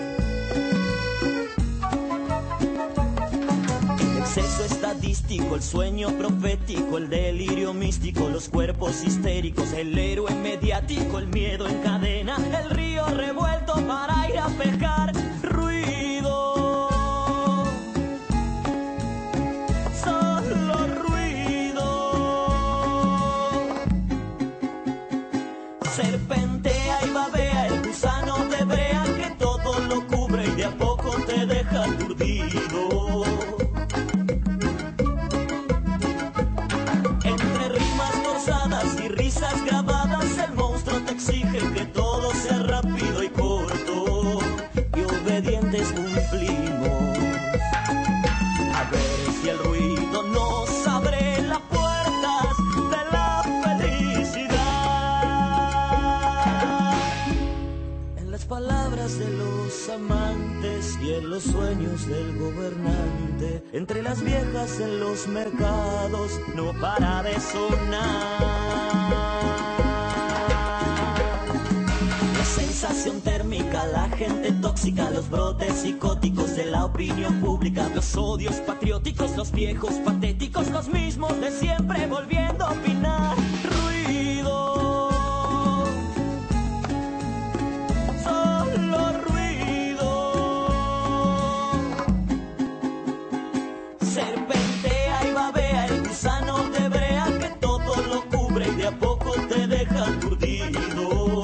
El exceso estadístico, el sueño profético, el delirio místico, los cuerpos histéricos, el héroe mediático, el miedo en cadena, el río revuelto para ir a pescar ruido. Serpentea y babea el gusano de brea que todo lo cubre y de a poco te deja aturdido. Entre rimas forzadas y risas grabadas el monstruo te exige que todo sea rápido y corto y obedientes cumplimos. A ver si el ruido nos abre las puertas de la felicidad. Palabras de los amantes y en los sueños del gobernante, entre las viejas en los mercados no para de sonar la sensación térmica, la gente tóxica, los brotes psicóticos de la opinión pública, los odios patrióticos, los viejos patéticos, los mismos de siempre volviendo a opinar. Ruido. A poco te deja aturdido.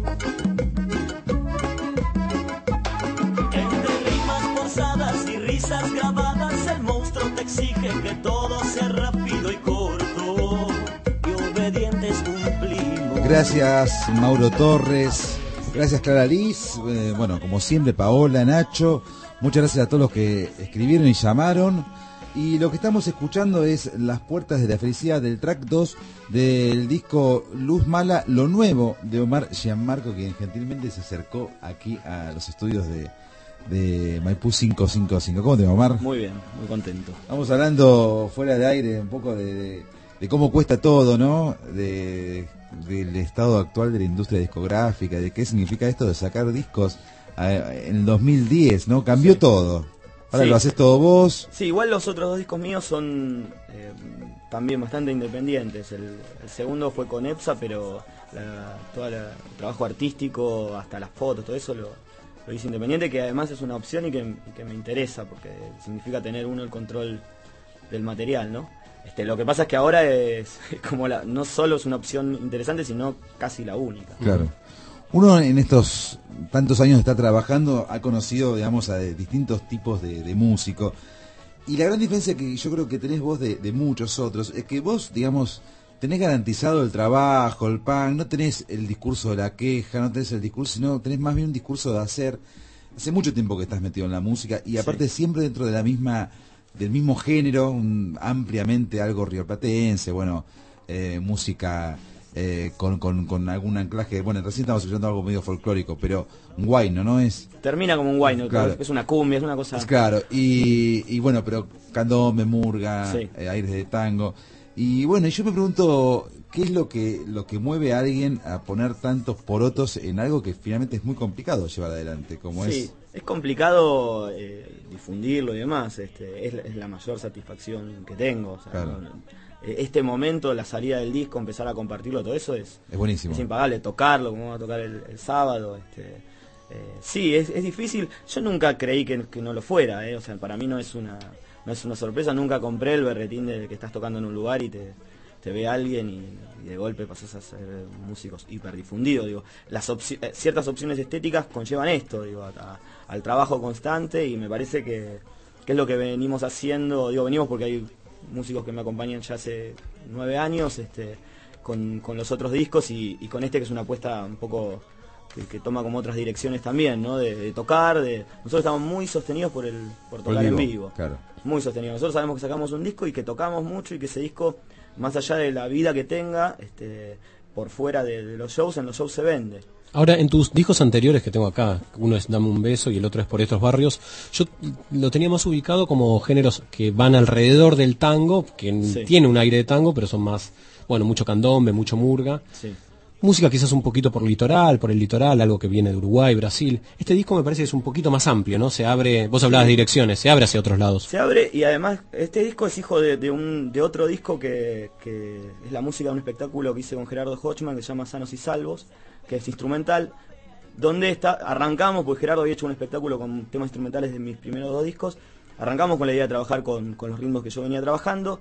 Entre rimas forzadas y risas grabadas el monstruo te exige que todo sea rápido y corto y obedientes cumplimos. Gracias Mauro Torres, gracias Clara Liz, eh, bueno, como siempre Paola, Nacho, muchas gracias a todos los que escribieron y llamaron. Y lo que estamos escuchando es Las Puertas de la Felicidad, del track dos del disco Luz Mala, lo nuevo de Omar Gianmarco, quien gentilmente se acercó aquí a los estudios de, de Maipú quinientos cincuenta y cinco. ¿Cómo te va, Omar? Muy bien, muy contento. Vamos hablando fuera de aire un poco de, de, de cómo cuesta todo, ¿no? De, del estado actual de la industria discográfica, de qué significa esto de sacar discos eh, en el dos mil diez, ¿no? Cambió sí. todo. Ahora sí. Lo haces todo vos. Sí, igual los otros dos discos míos son eh, también bastante independientes. El, el segundo fue con EPSA, pero la, todo la, el trabajo artístico, hasta las fotos, todo eso lo, lo hice independiente, que además es una opción y que, y que me interesa, porque significa tener uno el control del material, ¿no? Este, lo que pasa es que ahora es como la, no solo es una opción interesante, sino casi la única. Claro. Uno en estos tantos años está trabajando, ha conocido, digamos, a distintos tipos de, de músicos. Y la gran diferencia que yo creo que tenés vos de, de muchos otros es que vos, digamos, tenés garantizado el trabajo, el pan, no tenés el discurso de la queja, no tenés el discurso, sino tenés más bien un discurso de hacer. Hace mucho tiempo que estás metido en la música y aparte sí. siempre dentro de la misma, del mismo género, un, ampliamente algo rioplatense, bueno, eh, música... Eh, con, con, con algún anclaje, bueno, recién estamos escuchando algo medio folclórico, pero un guayno, ¿no es? Termina como un guayno, claro. Es una cumbia, es una cosa... Es claro, y, y bueno, pero candombe, murga, sí. eh, aires de tango, y bueno, y yo me pregunto, ¿qué es lo que lo que mueve a alguien a poner tantos porotos en algo que finalmente es muy complicado llevar adelante, como sí, es... Sí, es complicado eh, difundirlo y demás, este, es, es la mayor satisfacción que tengo, o sea, claro. no, este momento, la salida del disco, empezar a compartirlo, todo eso es, es buenísimo. Es impagable, tocarlo, como vamos a tocar el, el sábado. Este, eh, sí, es, es difícil. Yo nunca creí que, que no lo fuera, eh, o sea, para mí no es una no es una sorpresa. Nunca compré el berretín de que estás tocando en un lugar y te, te ve alguien y, y de golpe pasas a ser músicos hiperdifundidos. Digo, las opci- eh, ciertas opciones estéticas conllevan esto, digo, a, a, al trabajo constante, y me parece que, que es lo que venimos haciendo. Digo, venimos porque hay músicos que me acompañan ya hace nueve años este, con, con los otros discos y, y con este que es una apuesta un poco que, que toma como otras direcciones también, ¿no? De, de tocar, de nosotros estamos muy sostenidos por el por tocar vivo, en vivo, claro. Muy sostenidos. Nosotros sabemos que sacamos un disco y que tocamos mucho y que ese disco, más allá de la vida que tenga, este, por fuera de, de los shows, en los shows se vende. Ahora, en tus discos anteriores que tengo acá, uno es Dame un beso y el otro es Por estos barrios, yo lo tenía más ubicado como géneros que van alrededor del tango, que sí. tiene un aire de tango, pero son más, bueno, mucho candombe, mucho murga. Sí. Música quizás un poquito por litoral, por el litoral, algo que viene de Uruguay, Brasil. Este disco me parece que es un poquito más amplio, ¿no? Se abre, vos hablabas de direcciones, se abre hacia otros lados. Se abre, y además este disco es hijo de, de un de otro disco que, que es la música de un espectáculo que hice con Gerardo Hochman, que se llama Sanos y Salvos, que es instrumental, donde está, arrancamos, porque Gerardo había hecho un espectáculo con temas instrumentales de mis primeros dos discos, arrancamos con la idea de trabajar con, con los ritmos que yo venía trabajando,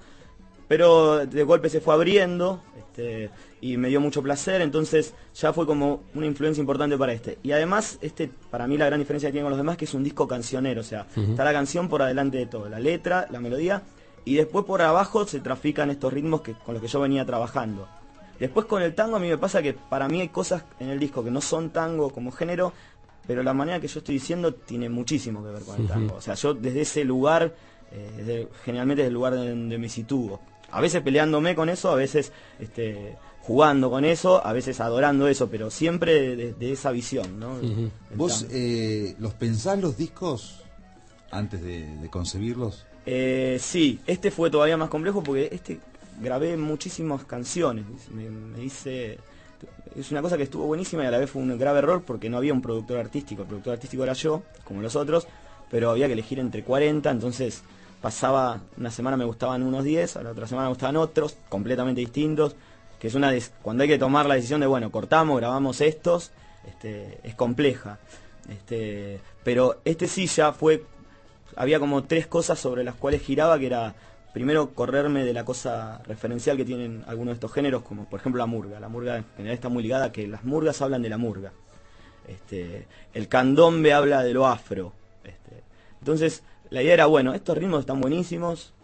pero de golpe se fue abriendo, este, y me dio mucho placer, entonces ya fue como una influencia importante para este. Y además, este, para mí la gran diferencia que tiene con los demás es que es un disco cancionero, o sea, uh-huh. está la canción por adelante de todo, la letra, la melodía, y después por abajo se trafican estos ritmos que, con los que yo venía trabajando. Después con el tango a mí me pasa que para mí hay cosas en el disco que no son tango como género, pero la manera que yo estoy diciendo tiene muchísimo que ver con el tango. O sea, yo desde ese lugar, eh, desde, generalmente desde el lugar donde me sitúo. A veces peleándome con eso, a veces este, jugando con eso, a veces adorando eso, pero siempre de, de esa visión, ¿no? Uh-huh. ¿Vos eh, los pensás los discos antes de, de concebirlos? Eh, sí, este fue todavía más complejo porque este... grabé muchísimas canciones, me, me hice... Es una cosa que estuvo buenísima y a la vez fue un grave error porque no había un productor artístico. El productor artístico era yo, como los otros, pero había que elegir entre cuarenta, entonces pasaba, una semana me gustaban unos diez, a la otra semana me gustaban otros, completamente distintos, que es una de, cuando hay que tomar la decisión de, bueno, cortamos, grabamos estos, este, es compleja. Este, pero este sí ya fue, había como tres cosas sobre las cuales giraba, que era... Primero, correrme de la cosa referencial que tienen algunos de estos géneros, como por ejemplo la murga. La murga en general está muy ligada a que las murgas hablan de la murga. Este, el candombe habla de lo afro. Este, entonces, la idea era, bueno, estos ritmos están buenísimos,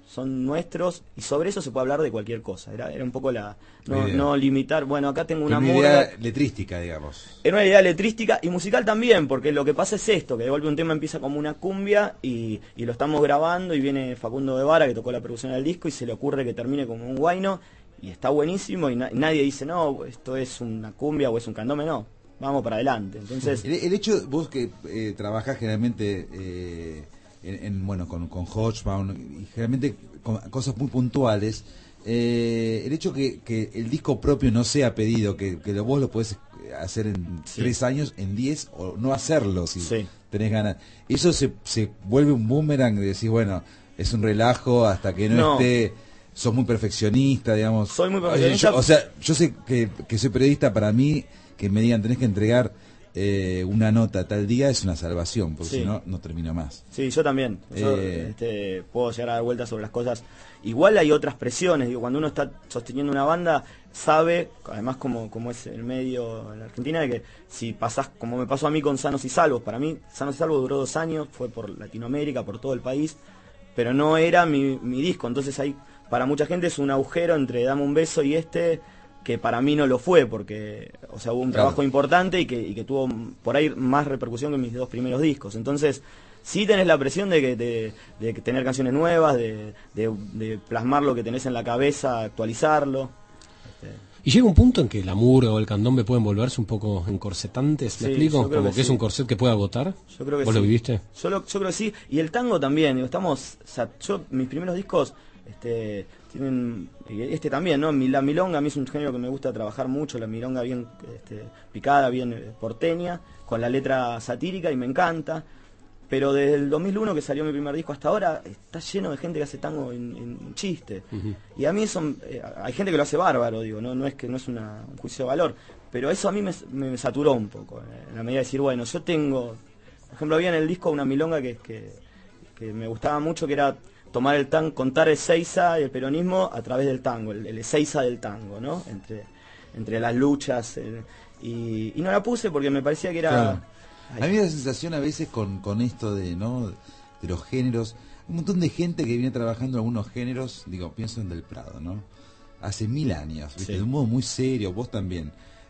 son nuestros, y sobre eso se puede hablar de cualquier cosa. Era, era un poco la... No, idea. no limitar, bueno, acá tengo una, una murga... idea letrística, digamos. Era una idea letrística y musical también, porque lo que pasa es esto, que de golpe un tema empieza como una cumbia y, y lo estamos grabando y viene Facundo Guevara, que tocó la producción del disco, y se le ocurre que termine como un guayno, y está buenísimo, y na- nadie dice, no, esto es una cumbia o es un candombe, no. Vamos para adelante. Entonces, el, el hecho, vos que eh, trabajás generalmente eh, en, en, bueno, con, con Hodgman y generalmente con cosas muy puntuales, eh, el hecho que, que el disco propio no sea pedido, que, que lo, vos lo podés hacer en sí. tres años, en diez, o no hacerlo si sí. tenés ganas, eso se, se vuelve un boomerang de decir, bueno, es un relajo hasta que no, no. esté... Sos muy perfeccionista, digamos. Soy muy perfeccionista. Yo, o sea, yo sé que, que soy periodista, para mí, que me digan tenés que entregar eh, una nota tal día es una salvación, porque sí. si no, no termina más. Sí, yo también. Yo eh... este, puedo llegar a dar vueltas sobre las cosas. Igual hay otras presiones, digo, cuando uno está sosteniendo una banda, sabe, además como, como es el medio en la Argentina, de que si pasás, como me pasó a mí con Sanos y Salvos, para mí Sanos y Salvos duró dos años, fue por Latinoamérica, por todo el país, pero no era mi, mi disco, entonces hay... Para mucha gente es un agujero entre Dame un beso y este, que para mí no lo fue, porque o sea hubo un claro. trabajo importante y que, y que tuvo por ahí más repercusión que mis dos primeros discos. Entonces, sí tenés la presión de que de, de tener canciones nuevas, de, de, de plasmar lo que tenés en la cabeza, actualizarlo. Este... Y llega un punto en que la murga o el candombe pueden volverse un poco encorsetantes, ¿me sí, explico? Como que, que es un corset que puede agotar. Yo creo que ¿Vos sí. lo viviste? Yo, lo, yo creo que sí. Y el tango también. Digo, estamos, o sea, yo mis primeros discos este tienen este también, ¿no? La milonga a mí es un género que me gusta trabajar mucho, la milonga bien este, picada, bien porteña, con la letra satírica, y me encanta. Pero desde el dos mil uno que salió mi primer disco hasta ahora está lleno de gente que hace tango en, en chiste. Uh-huh. Y a mí eso, eh, hay gente que lo hace bárbaro, digo, no no es que no es una, un juicio de valor, pero eso a mí me, me saturó un poco, eh, en la medida de decir, bueno, yo tengo, por ejemplo, había en el disco una milonga que que, que me gustaba mucho, que era tomar el tango, contar el Ezeiza y el peronismo a través del tango, el, el Ezeiza del tango, ¿no? Entre, entre las luchas, el, y, y no la puse porque me parecía que era... Claro. A mí me da la sensación a veces con, con esto de, ¿no? de los géneros, un montón de gente que viene trabajando en algunos géneros, digo, pienso en Del Prado, ¿no? Hace mil años, ¿viste? Sí. De un modo muy serio, vos también,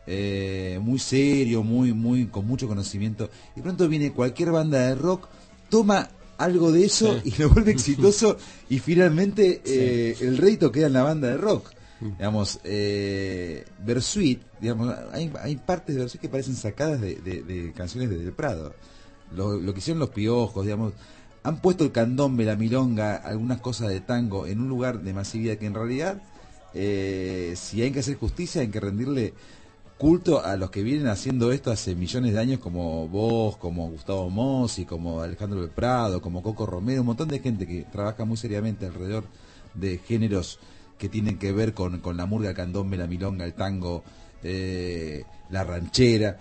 eh, muy serio, muy, muy, con mucho conocimiento, y pronto viene cualquier banda de rock, toma algo de eso sí. y lo vuelve exitoso y finalmente eh, sí. el rédito queda en la banda de rock. Digamos, eh, Bersuit, digamos, hay, hay partes de Bersuit que parecen sacadas de, de, de canciones de Del Prado. Lo, lo que hicieron los Piojos, digamos, han puesto el candombe, la milonga, algunas cosas de tango en un lugar de masividad que en realidad, eh, si hay que hacer justicia, hay que rendirle culto a los que vienen haciendo esto hace millones de años, como vos, como Gustavo Mossi, como Alejandro Del Prado, como Coco Romero, un montón de gente que trabaja muy seriamente alrededor de géneros que tienen que ver con, con la murga, el candombe, la milonga, el tango, eh, la ranchera.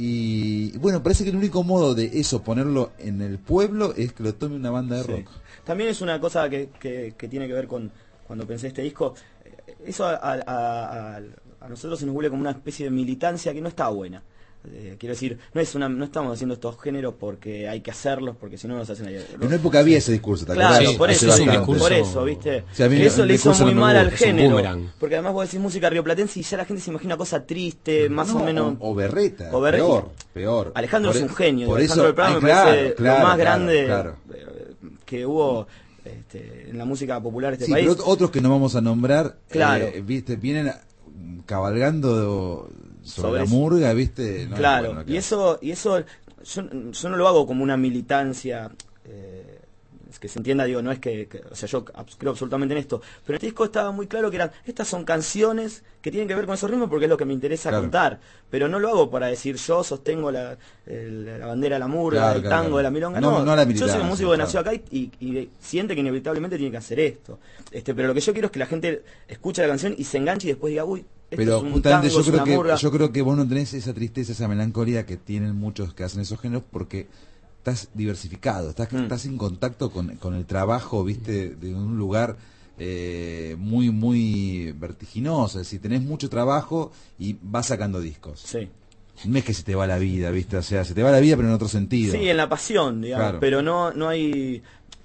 Y bueno, parece que el único modo de eso, ponerlo en el pueblo, es que lo tome una banda de sí. rock. También es una cosa que, que, que tiene que ver con, cuando pensé este disco, eso a, a, a, a nosotros se nos vuelve como una especie de militancia que no está buena. Eh, quiero decir, no es una, no estamos haciendo estos géneros porque hay que hacerlos, porque si no nos hacen ahí. En una época había ese discurso, ¿te claro, acuerdas? por eso, sí, por eso, ¿viste? O sea, eso le hizo muy mal al género. Porque además vos decís música rioplatense y ya la gente se imagina una cosa triste, más no, o menos. O, o berreta, o berreta. peor, peor. Alejandro por es un genio. Por Alejandro eso, del Prado me claro, parece claro, lo más claro, grande claro. que hubo este, en la música popular de este sí, país. Pero otros que no vamos a nombrar, claro. eh, viste, vienen cabalgando sobre, sobre la murga, ¿viste? No, claro, bueno, y eso, y eso yo, yo no lo hago como una militancia, eh, es que se entienda, digo, no es que, que o sea, yo creo absolutamente en esto, pero en este disco estaba muy claro que eran, estas son canciones que tienen que ver con esos ritmos porque es lo que me interesa claro. contar, pero no lo hago para decir yo sostengo la, el, la bandera de la murga, claro, el tango claro. de la milonga, no, no, no la yo soy un músico que nació acá y, y, y siente que inevitablemente tiene que hacer esto, este, pero lo que yo quiero es que la gente escuche la canción y se enganche y después diga, uy, esto pero es un justamente tango, yo creo que murga. yo creo que vos no tenés esa tristeza, esa melancolía que tienen muchos que hacen esos géneros porque estás diversificado, estás, mm. estás en contacto con, con el trabajo, viste, de un lugar eh, muy muy vertiginoso, es decir, tenés mucho trabajo y vas sacando discos. Sí. No es que se te va la vida, viste, o sea, se te va la vida pero en otro sentido. Sí, en la pasión, digamos, claro. pero no no hay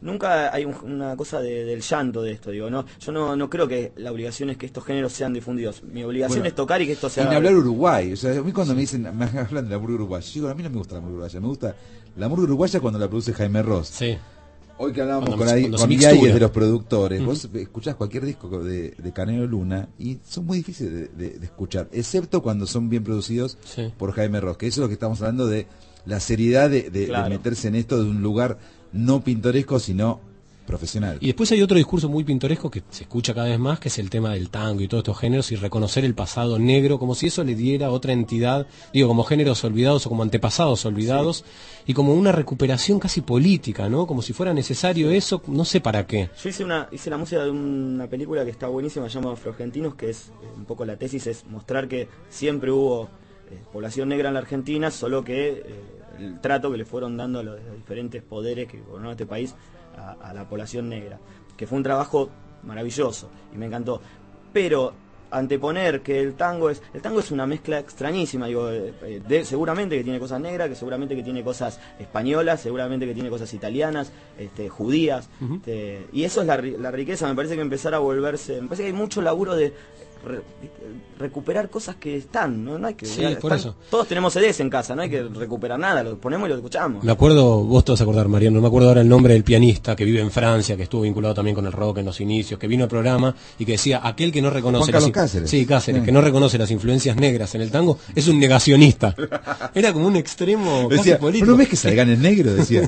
nunca hay un- una cosa de- del llanto de esto, digo, no, yo no, no creo que la obligación es que estos géneros sean difundidos. Mi obligación Bueno, es tocar y que esto sea... Y ni hablar Uruguay. O sea, a mí cuando me dicen, me hablan de la murga uruguaya, yo digo, a mí no me gusta la murga uruguaya, me gusta la murga uruguaya cuando la produce Jaime Ross. Sí. Hoy que hablábamos Cuando con, se- ahí, cuando se con mixtura. Iáguez de los productores, Mm. vos escuchás cualquier disco de, de Canelo Luna y son muy difíciles de, de- de escuchar, excepto cuando son bien producidos Sí. por Jaime Ross, que eso es lo que estamos hablando de la seriedad de, de- Claro. de meterse en esto de un lugar no pintoresco, sino profesional. Y después hay otro discurso muy pintoresco que se escucha cada vez más, que es el tema del tango y todos estos géneros, y reconocer el pasado negro, como si eso le diera otra entidad, digo, como géneros olvidados o como antepasados olvidados, y como una recuperación casi política, ¿no? Como si fuera necesario eso, no sé para qué. Yo hice una hice la música de una película que está buenísima, se llama Afroargentinos, que es eh, un poco la tesis, es mostrar que siempre hubo eh, población negra en la Argentina, solo que eh, el trato que le fueron dando a los diferentes poderes que gobernaron este país a, a la población negra, que fue un trabajo maravilloso y me encantó. Pero anteponer que el tango es el tango es una mezcla extrañísima, digo, eh, eh, de- seguramente que tiene cosas negras, que seguramente que tiene cosas españolas, seguramente que tiene cosas italianas, este, judías, Ujú. este, y eso es la, ri- la riqueza. Me parece que empezar a volverse, me parece que hay mucho laburo de re- recuperar cosas que están, no, no hay que Sí, están- por eso. todos tenemos C Ds en casa, no hay que recuperar nada, lo ponemos y lo escuchamos. Me acuerdo, vos te vas a acordar, Mariano, no me acuerdo ahora el nombre del pianista que vive en Francia, que estuvo vinculado también con el rock en los inicios, que vino al programa y que decía, aquel que no reconoce Juan Carlos in- Cáceres. Sí, Cáceres, Sí. que no reconoce las influencias negras en el tango, es un negacionista. Era como un extremo casi Decía, político. ¿no ves que salgan en negro? Decía.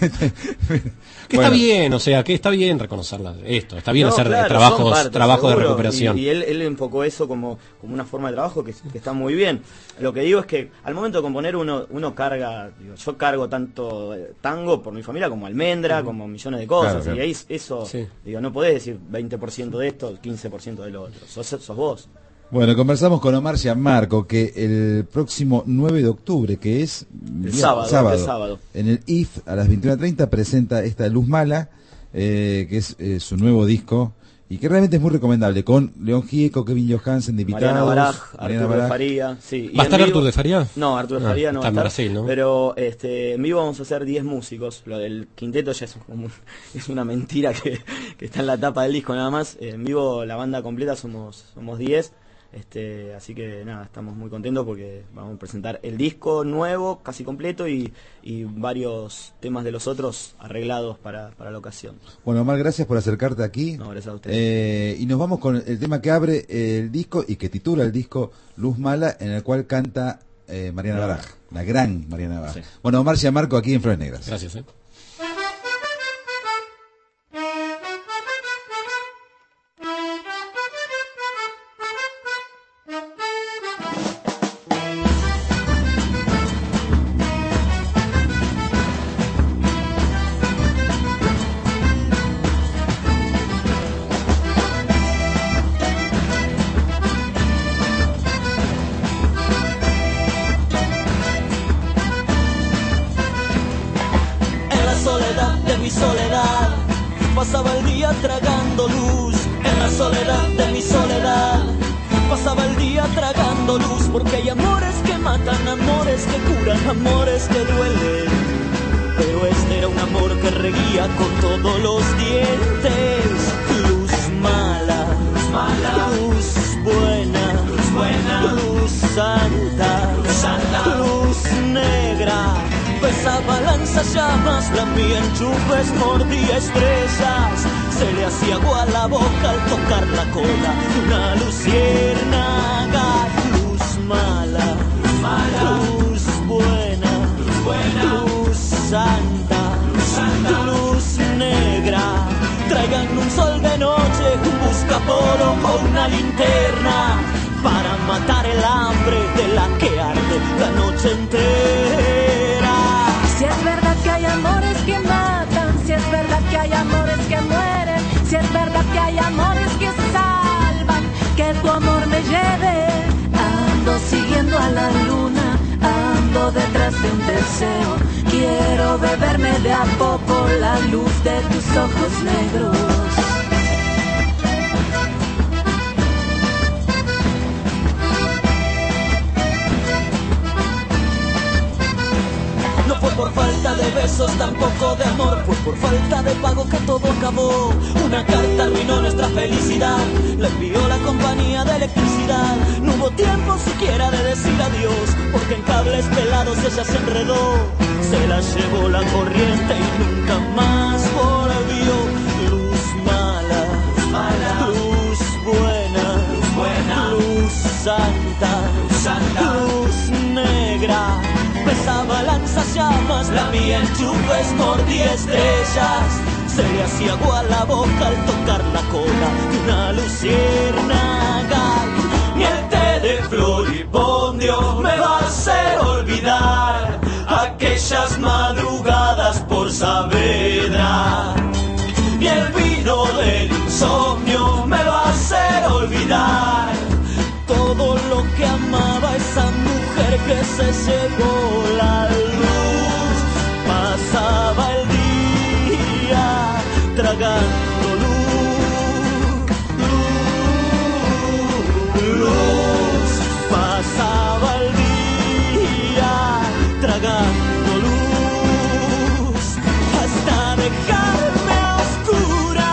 Que Bueno. está bien, o sea, que está bien reconocerla, esto, está bien No, hacer eh, claro, trabajos, son parte, trabajo de seguro, recuperación. Y, y él, él enfocó eso como, como una forma de trabajo que, que está muy bien. Lo que digo es que al momento de componer uno, uno carga, digo, yo cargo tanto eh, tango por mi familia como almendra, como millones de cosas. Claro, claro. Y ahí eso, Sí. digo, no podés decir veinte por ciento de esto, quince por ciento de lo otro. Sos, sos vos. Bueno, conversamos con Omar Gianmarco que el próximo nueve de octubre, que es El día- sábado, el sábado. en el I F a las veintiuna treinta presenta esta Luz Mala, eh, que es eh, su nuevo disco y que realmente es muy recomendable, con León Gieco, Kevin Johansen de invitados, Mariana Baraj, Mariana Arturo de Baraj. Faría. Sí. Y ¿Va a en estar vivo- Arturo de Faría? No, Arturo de Ah, Faría no está va a en estar. Brasil, ¿no? Pero este, en vivo vamos a hacer diez músicos. Lo del quinteto ya es, como un- es una mentira que, que está en la tapa del disco nada más. En vivo la banda completa somos somos diez. Este, así que nada, estamos muy contentos porque vamos a presentar el disco nuevo, casi completo, y, y varios temas de los otros arreglados para, para la ocasión. Bueno, Omar, gracias por acercarte aquí. No, gracias a ustedes. Eh, y nos vamos con el tema que abre el disco y que titula el disco Luz Mala, en el cual canta eh, Mariana Claro. Baraj, la gran Mariana Baraj. Sí. Bueno, Omar Gianmarco aquí en Flores Negras. Gracias, ¿eh? En la soledad de mi soledad pasaba el día tragando luz. En la soledad de mi soledad pasaba el día tragando luz. Porque hay amores que matan, amores que curan, amores que duelen. Pero este era un amor que reguía con todos los dientes. Luz mala, luz mala, luz buena, luz buena, luz santa, luz santa, luz negra. Pesaba lanzallamas, lambía enchufes, mordía estrellas. Se le hacía agua a la boca al tocar la cola de una luciérnaga. Luz mala, luz mala, luz buena, luz buena, luz santa, luz santa, luz negra. Traigan un sol de noche, un buscaporo o una linterna para matar el hambre de la que arde la noche entera. Si es verdad que hay amores que matan, si es verdad que hay amores que mueren, si es verdad que hay amores que salvan, que tu amor me lleve. Ando siguiendo a la luna, ando detrás de un deseo. Quiero beberme de a poco la luz de tus ojos negros. No fue por falta de besos, tampoco de amor, fue por falta de pago que todo acabó. Una carta arruinó nuestra felicidad, la envió la compañía de electricidad. No hubo tiempo siquiera de decir adiós, porque en cables pelados ella se enredó. Se la llevó la corriente y nunca más volvió. Luz mala, luz, mala. Luz buena, luz buena. Luz santa, luz santa. Luz negra, pesaba lanzallamas, la mía enchufes mordía estrellas. Se le hacía agua a la boca al tocar la cola de una luciérnaga. Ni el té de floripondio me va a hacer olvidar aquellas madrugadas por Saavedra. Ni el vino del insomnio me va a hacer olvidar todo lo que amaba esa mujer que se llevó la luz. Pasaba el día tragando luz, luz, luz. Pasaba el día tragando luz hasta dejarme a oscuras.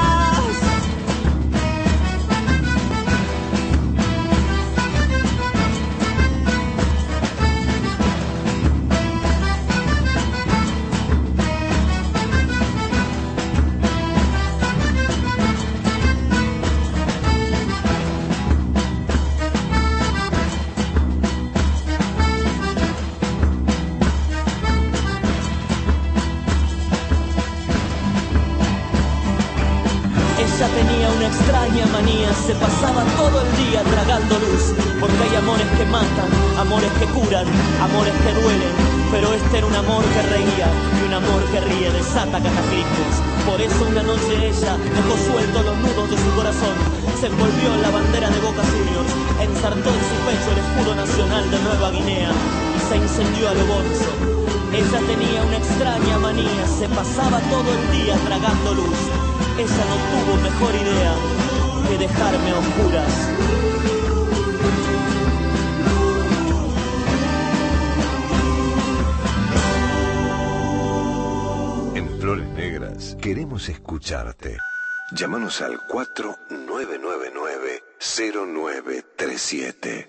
Ella tenía una extraña manía, se pasaba todo el día tragando luz, porque hay amores que matan, amores que curan, amores que duelen, pero este era un amor que reía, y un amor que ríe desata cataclismos. Por eso una noche ella dejó sueltos los nudos de su corazón, se envolvió en la bandera de Boca Juniors, ensartó en su pecho el escudo nacional de Nueva Guinea, y se incendió a lo bonzo. Ella tenía una extraña manía, se pasaba todo el día tragando luz. Ella no tuvo mejor idea que dejarme a oscuras. En Flores Negras queremos escucharte. Llámanos al cuatro nueve nueve nueve cero nueve tres siete.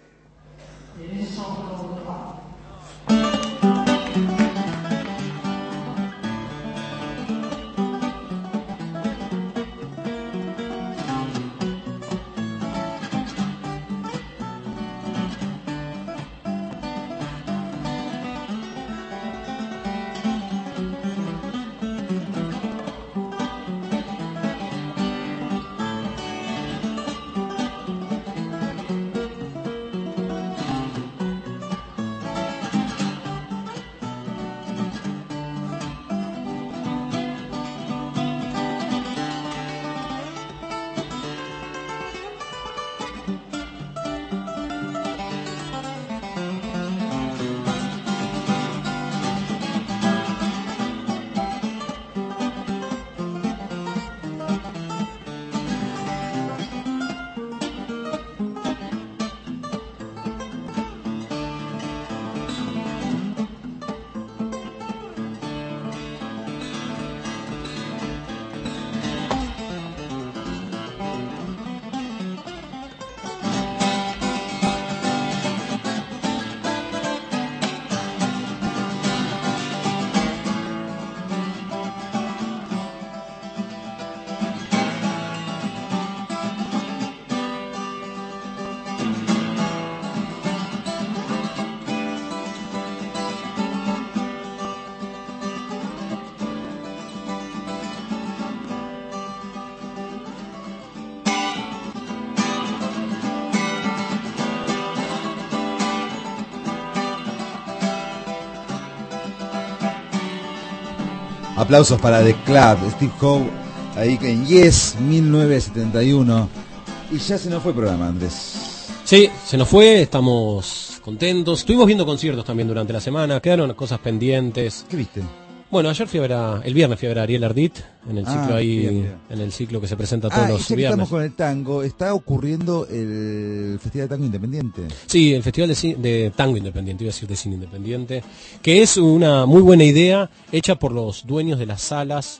Aplausos para The Club, Steve Howe, ahí en Yes, mil novecientos setenta y uno. Y ya se nos fue el programa, Andrés. Sí, se nos fue, estamos contentos. Estuvimos viendo conciertos también durante la semana, quedaron cosas pendientes. ¿Qué viste? Bueno, ayer fui a ver a, el viernes fui a ver a Ariel Ardit en el ciclo Ah, ahí, bien, bien. en el ciclo que se presenta todos Ah, y los ya que viernes. estamos con el tango, está ocurriendo el Festival de Tango Independiente. Sí, el Festival de, Ci- de Tango Independiente, iba a decir de Cine Independiente, que es una muy buena idea hecha por los dueños de las salas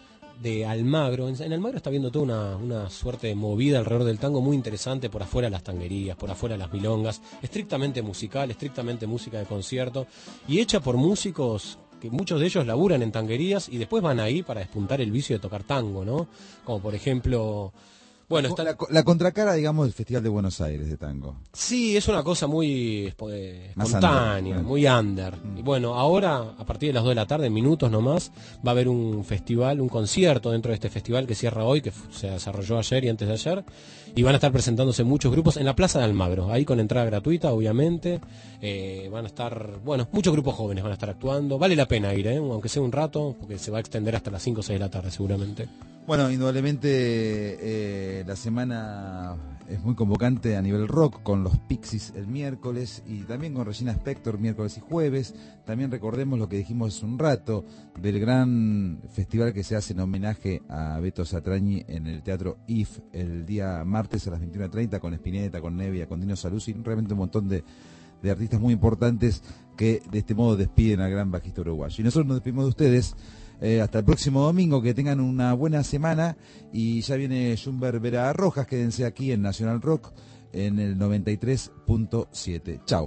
de Almagro. En, en Almagro está viendo toda una, una suerte de movida alrededor del tango muy interesante, por afuera las tanguerías, por afuera las milongas, estrictamente musical, estrictamente música de concierto, y hecha por músicos que muchos de ellos laburan en tanguerías y después van ahí para despuntar el vicio de tocar tango, ¿no? Como por ejemplo... Bueno, está la, la contracara, digamos, del Festival de Buenos Aires de tango. Sí, es una cosa muy eh, Más espontánea, under. muy under. Mm. Y bueno, ahora, a partir de las dos de la tarde, en minutos nomás, va a haber un festival, un concierto dentro de este festival que cierra hoy, que f- se desarrolló ayer y antes de ayer. Y van a estar presentándose muchos grupos en la Plaza de Almagro, ahí con entrada gratuita, obviamente. Eh, van a estar, bueno, muchos grupos jóvenes van a estar actuando. Vale la pena ir, ¿eh? Aunque sea un rato, porque se va a extender hasta las cinco o seis de la tarde, seguramente. Bueno, indudablemente eh, la semana es muy convocante a nivel rock, con los Pixies el miércoles y también con Regina Spektor miércoles y jueves. También recordemos lo que dijimos hace un rato del gran festival que se hace en homenaje a Beto Satrañi en el Teatro I F el día martes a las veintiuna treinta con Spinetta, con Nevia, con Dino Saluzzi, realmente un montón de, de artistas muy importantes que de este modo despiden al gran bajista uruguayo. Y nosotros nos despedimos de ustedes. Eh, hasta el próximo domingo, que tengan una buena semana y ya viene Jumber Vera Rojas, quédense aquí en Nacional Rock en el noventa y tres punto siete. Chau.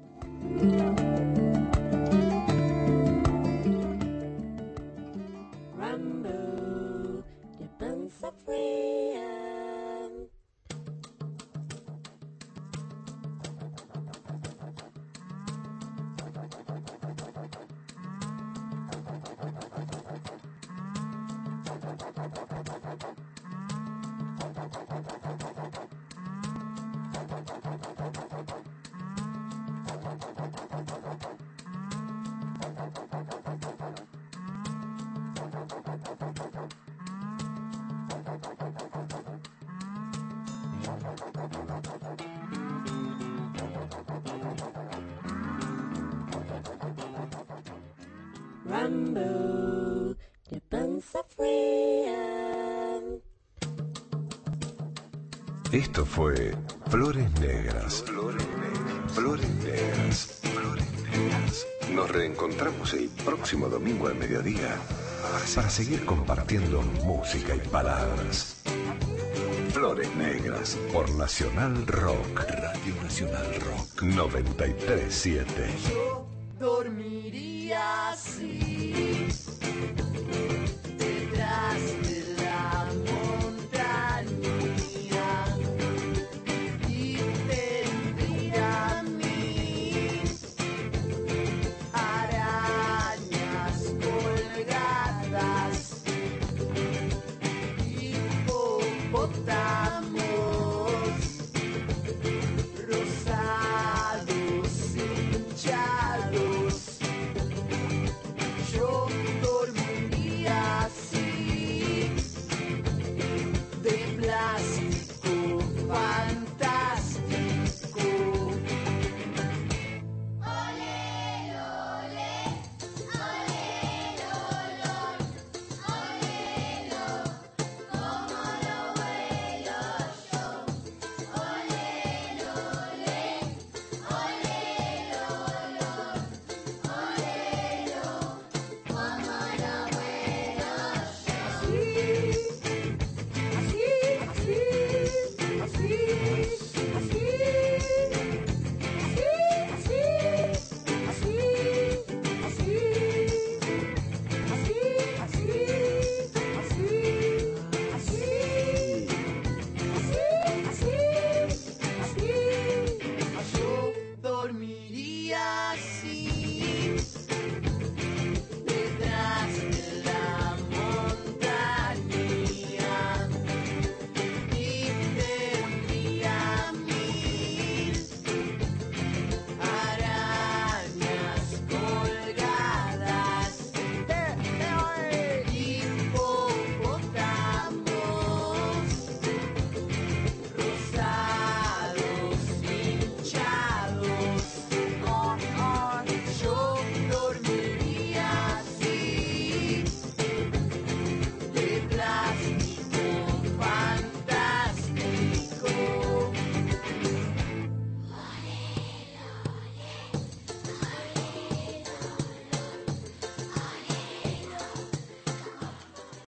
Rambo, de panza fría. Esto fue Flores Negras. Flores Negras. Flores Negras. Flores Negras. Nos reencontramos el próximo domingo al mediodía para seguir compartiendo música y palabras. Flores Negras por Nacional Rock. Radio Nacional Rock noventa y tres punto siete. Dormiría así, detrás de la montaña, y tendría mis arañas colgadas, hipopótamos.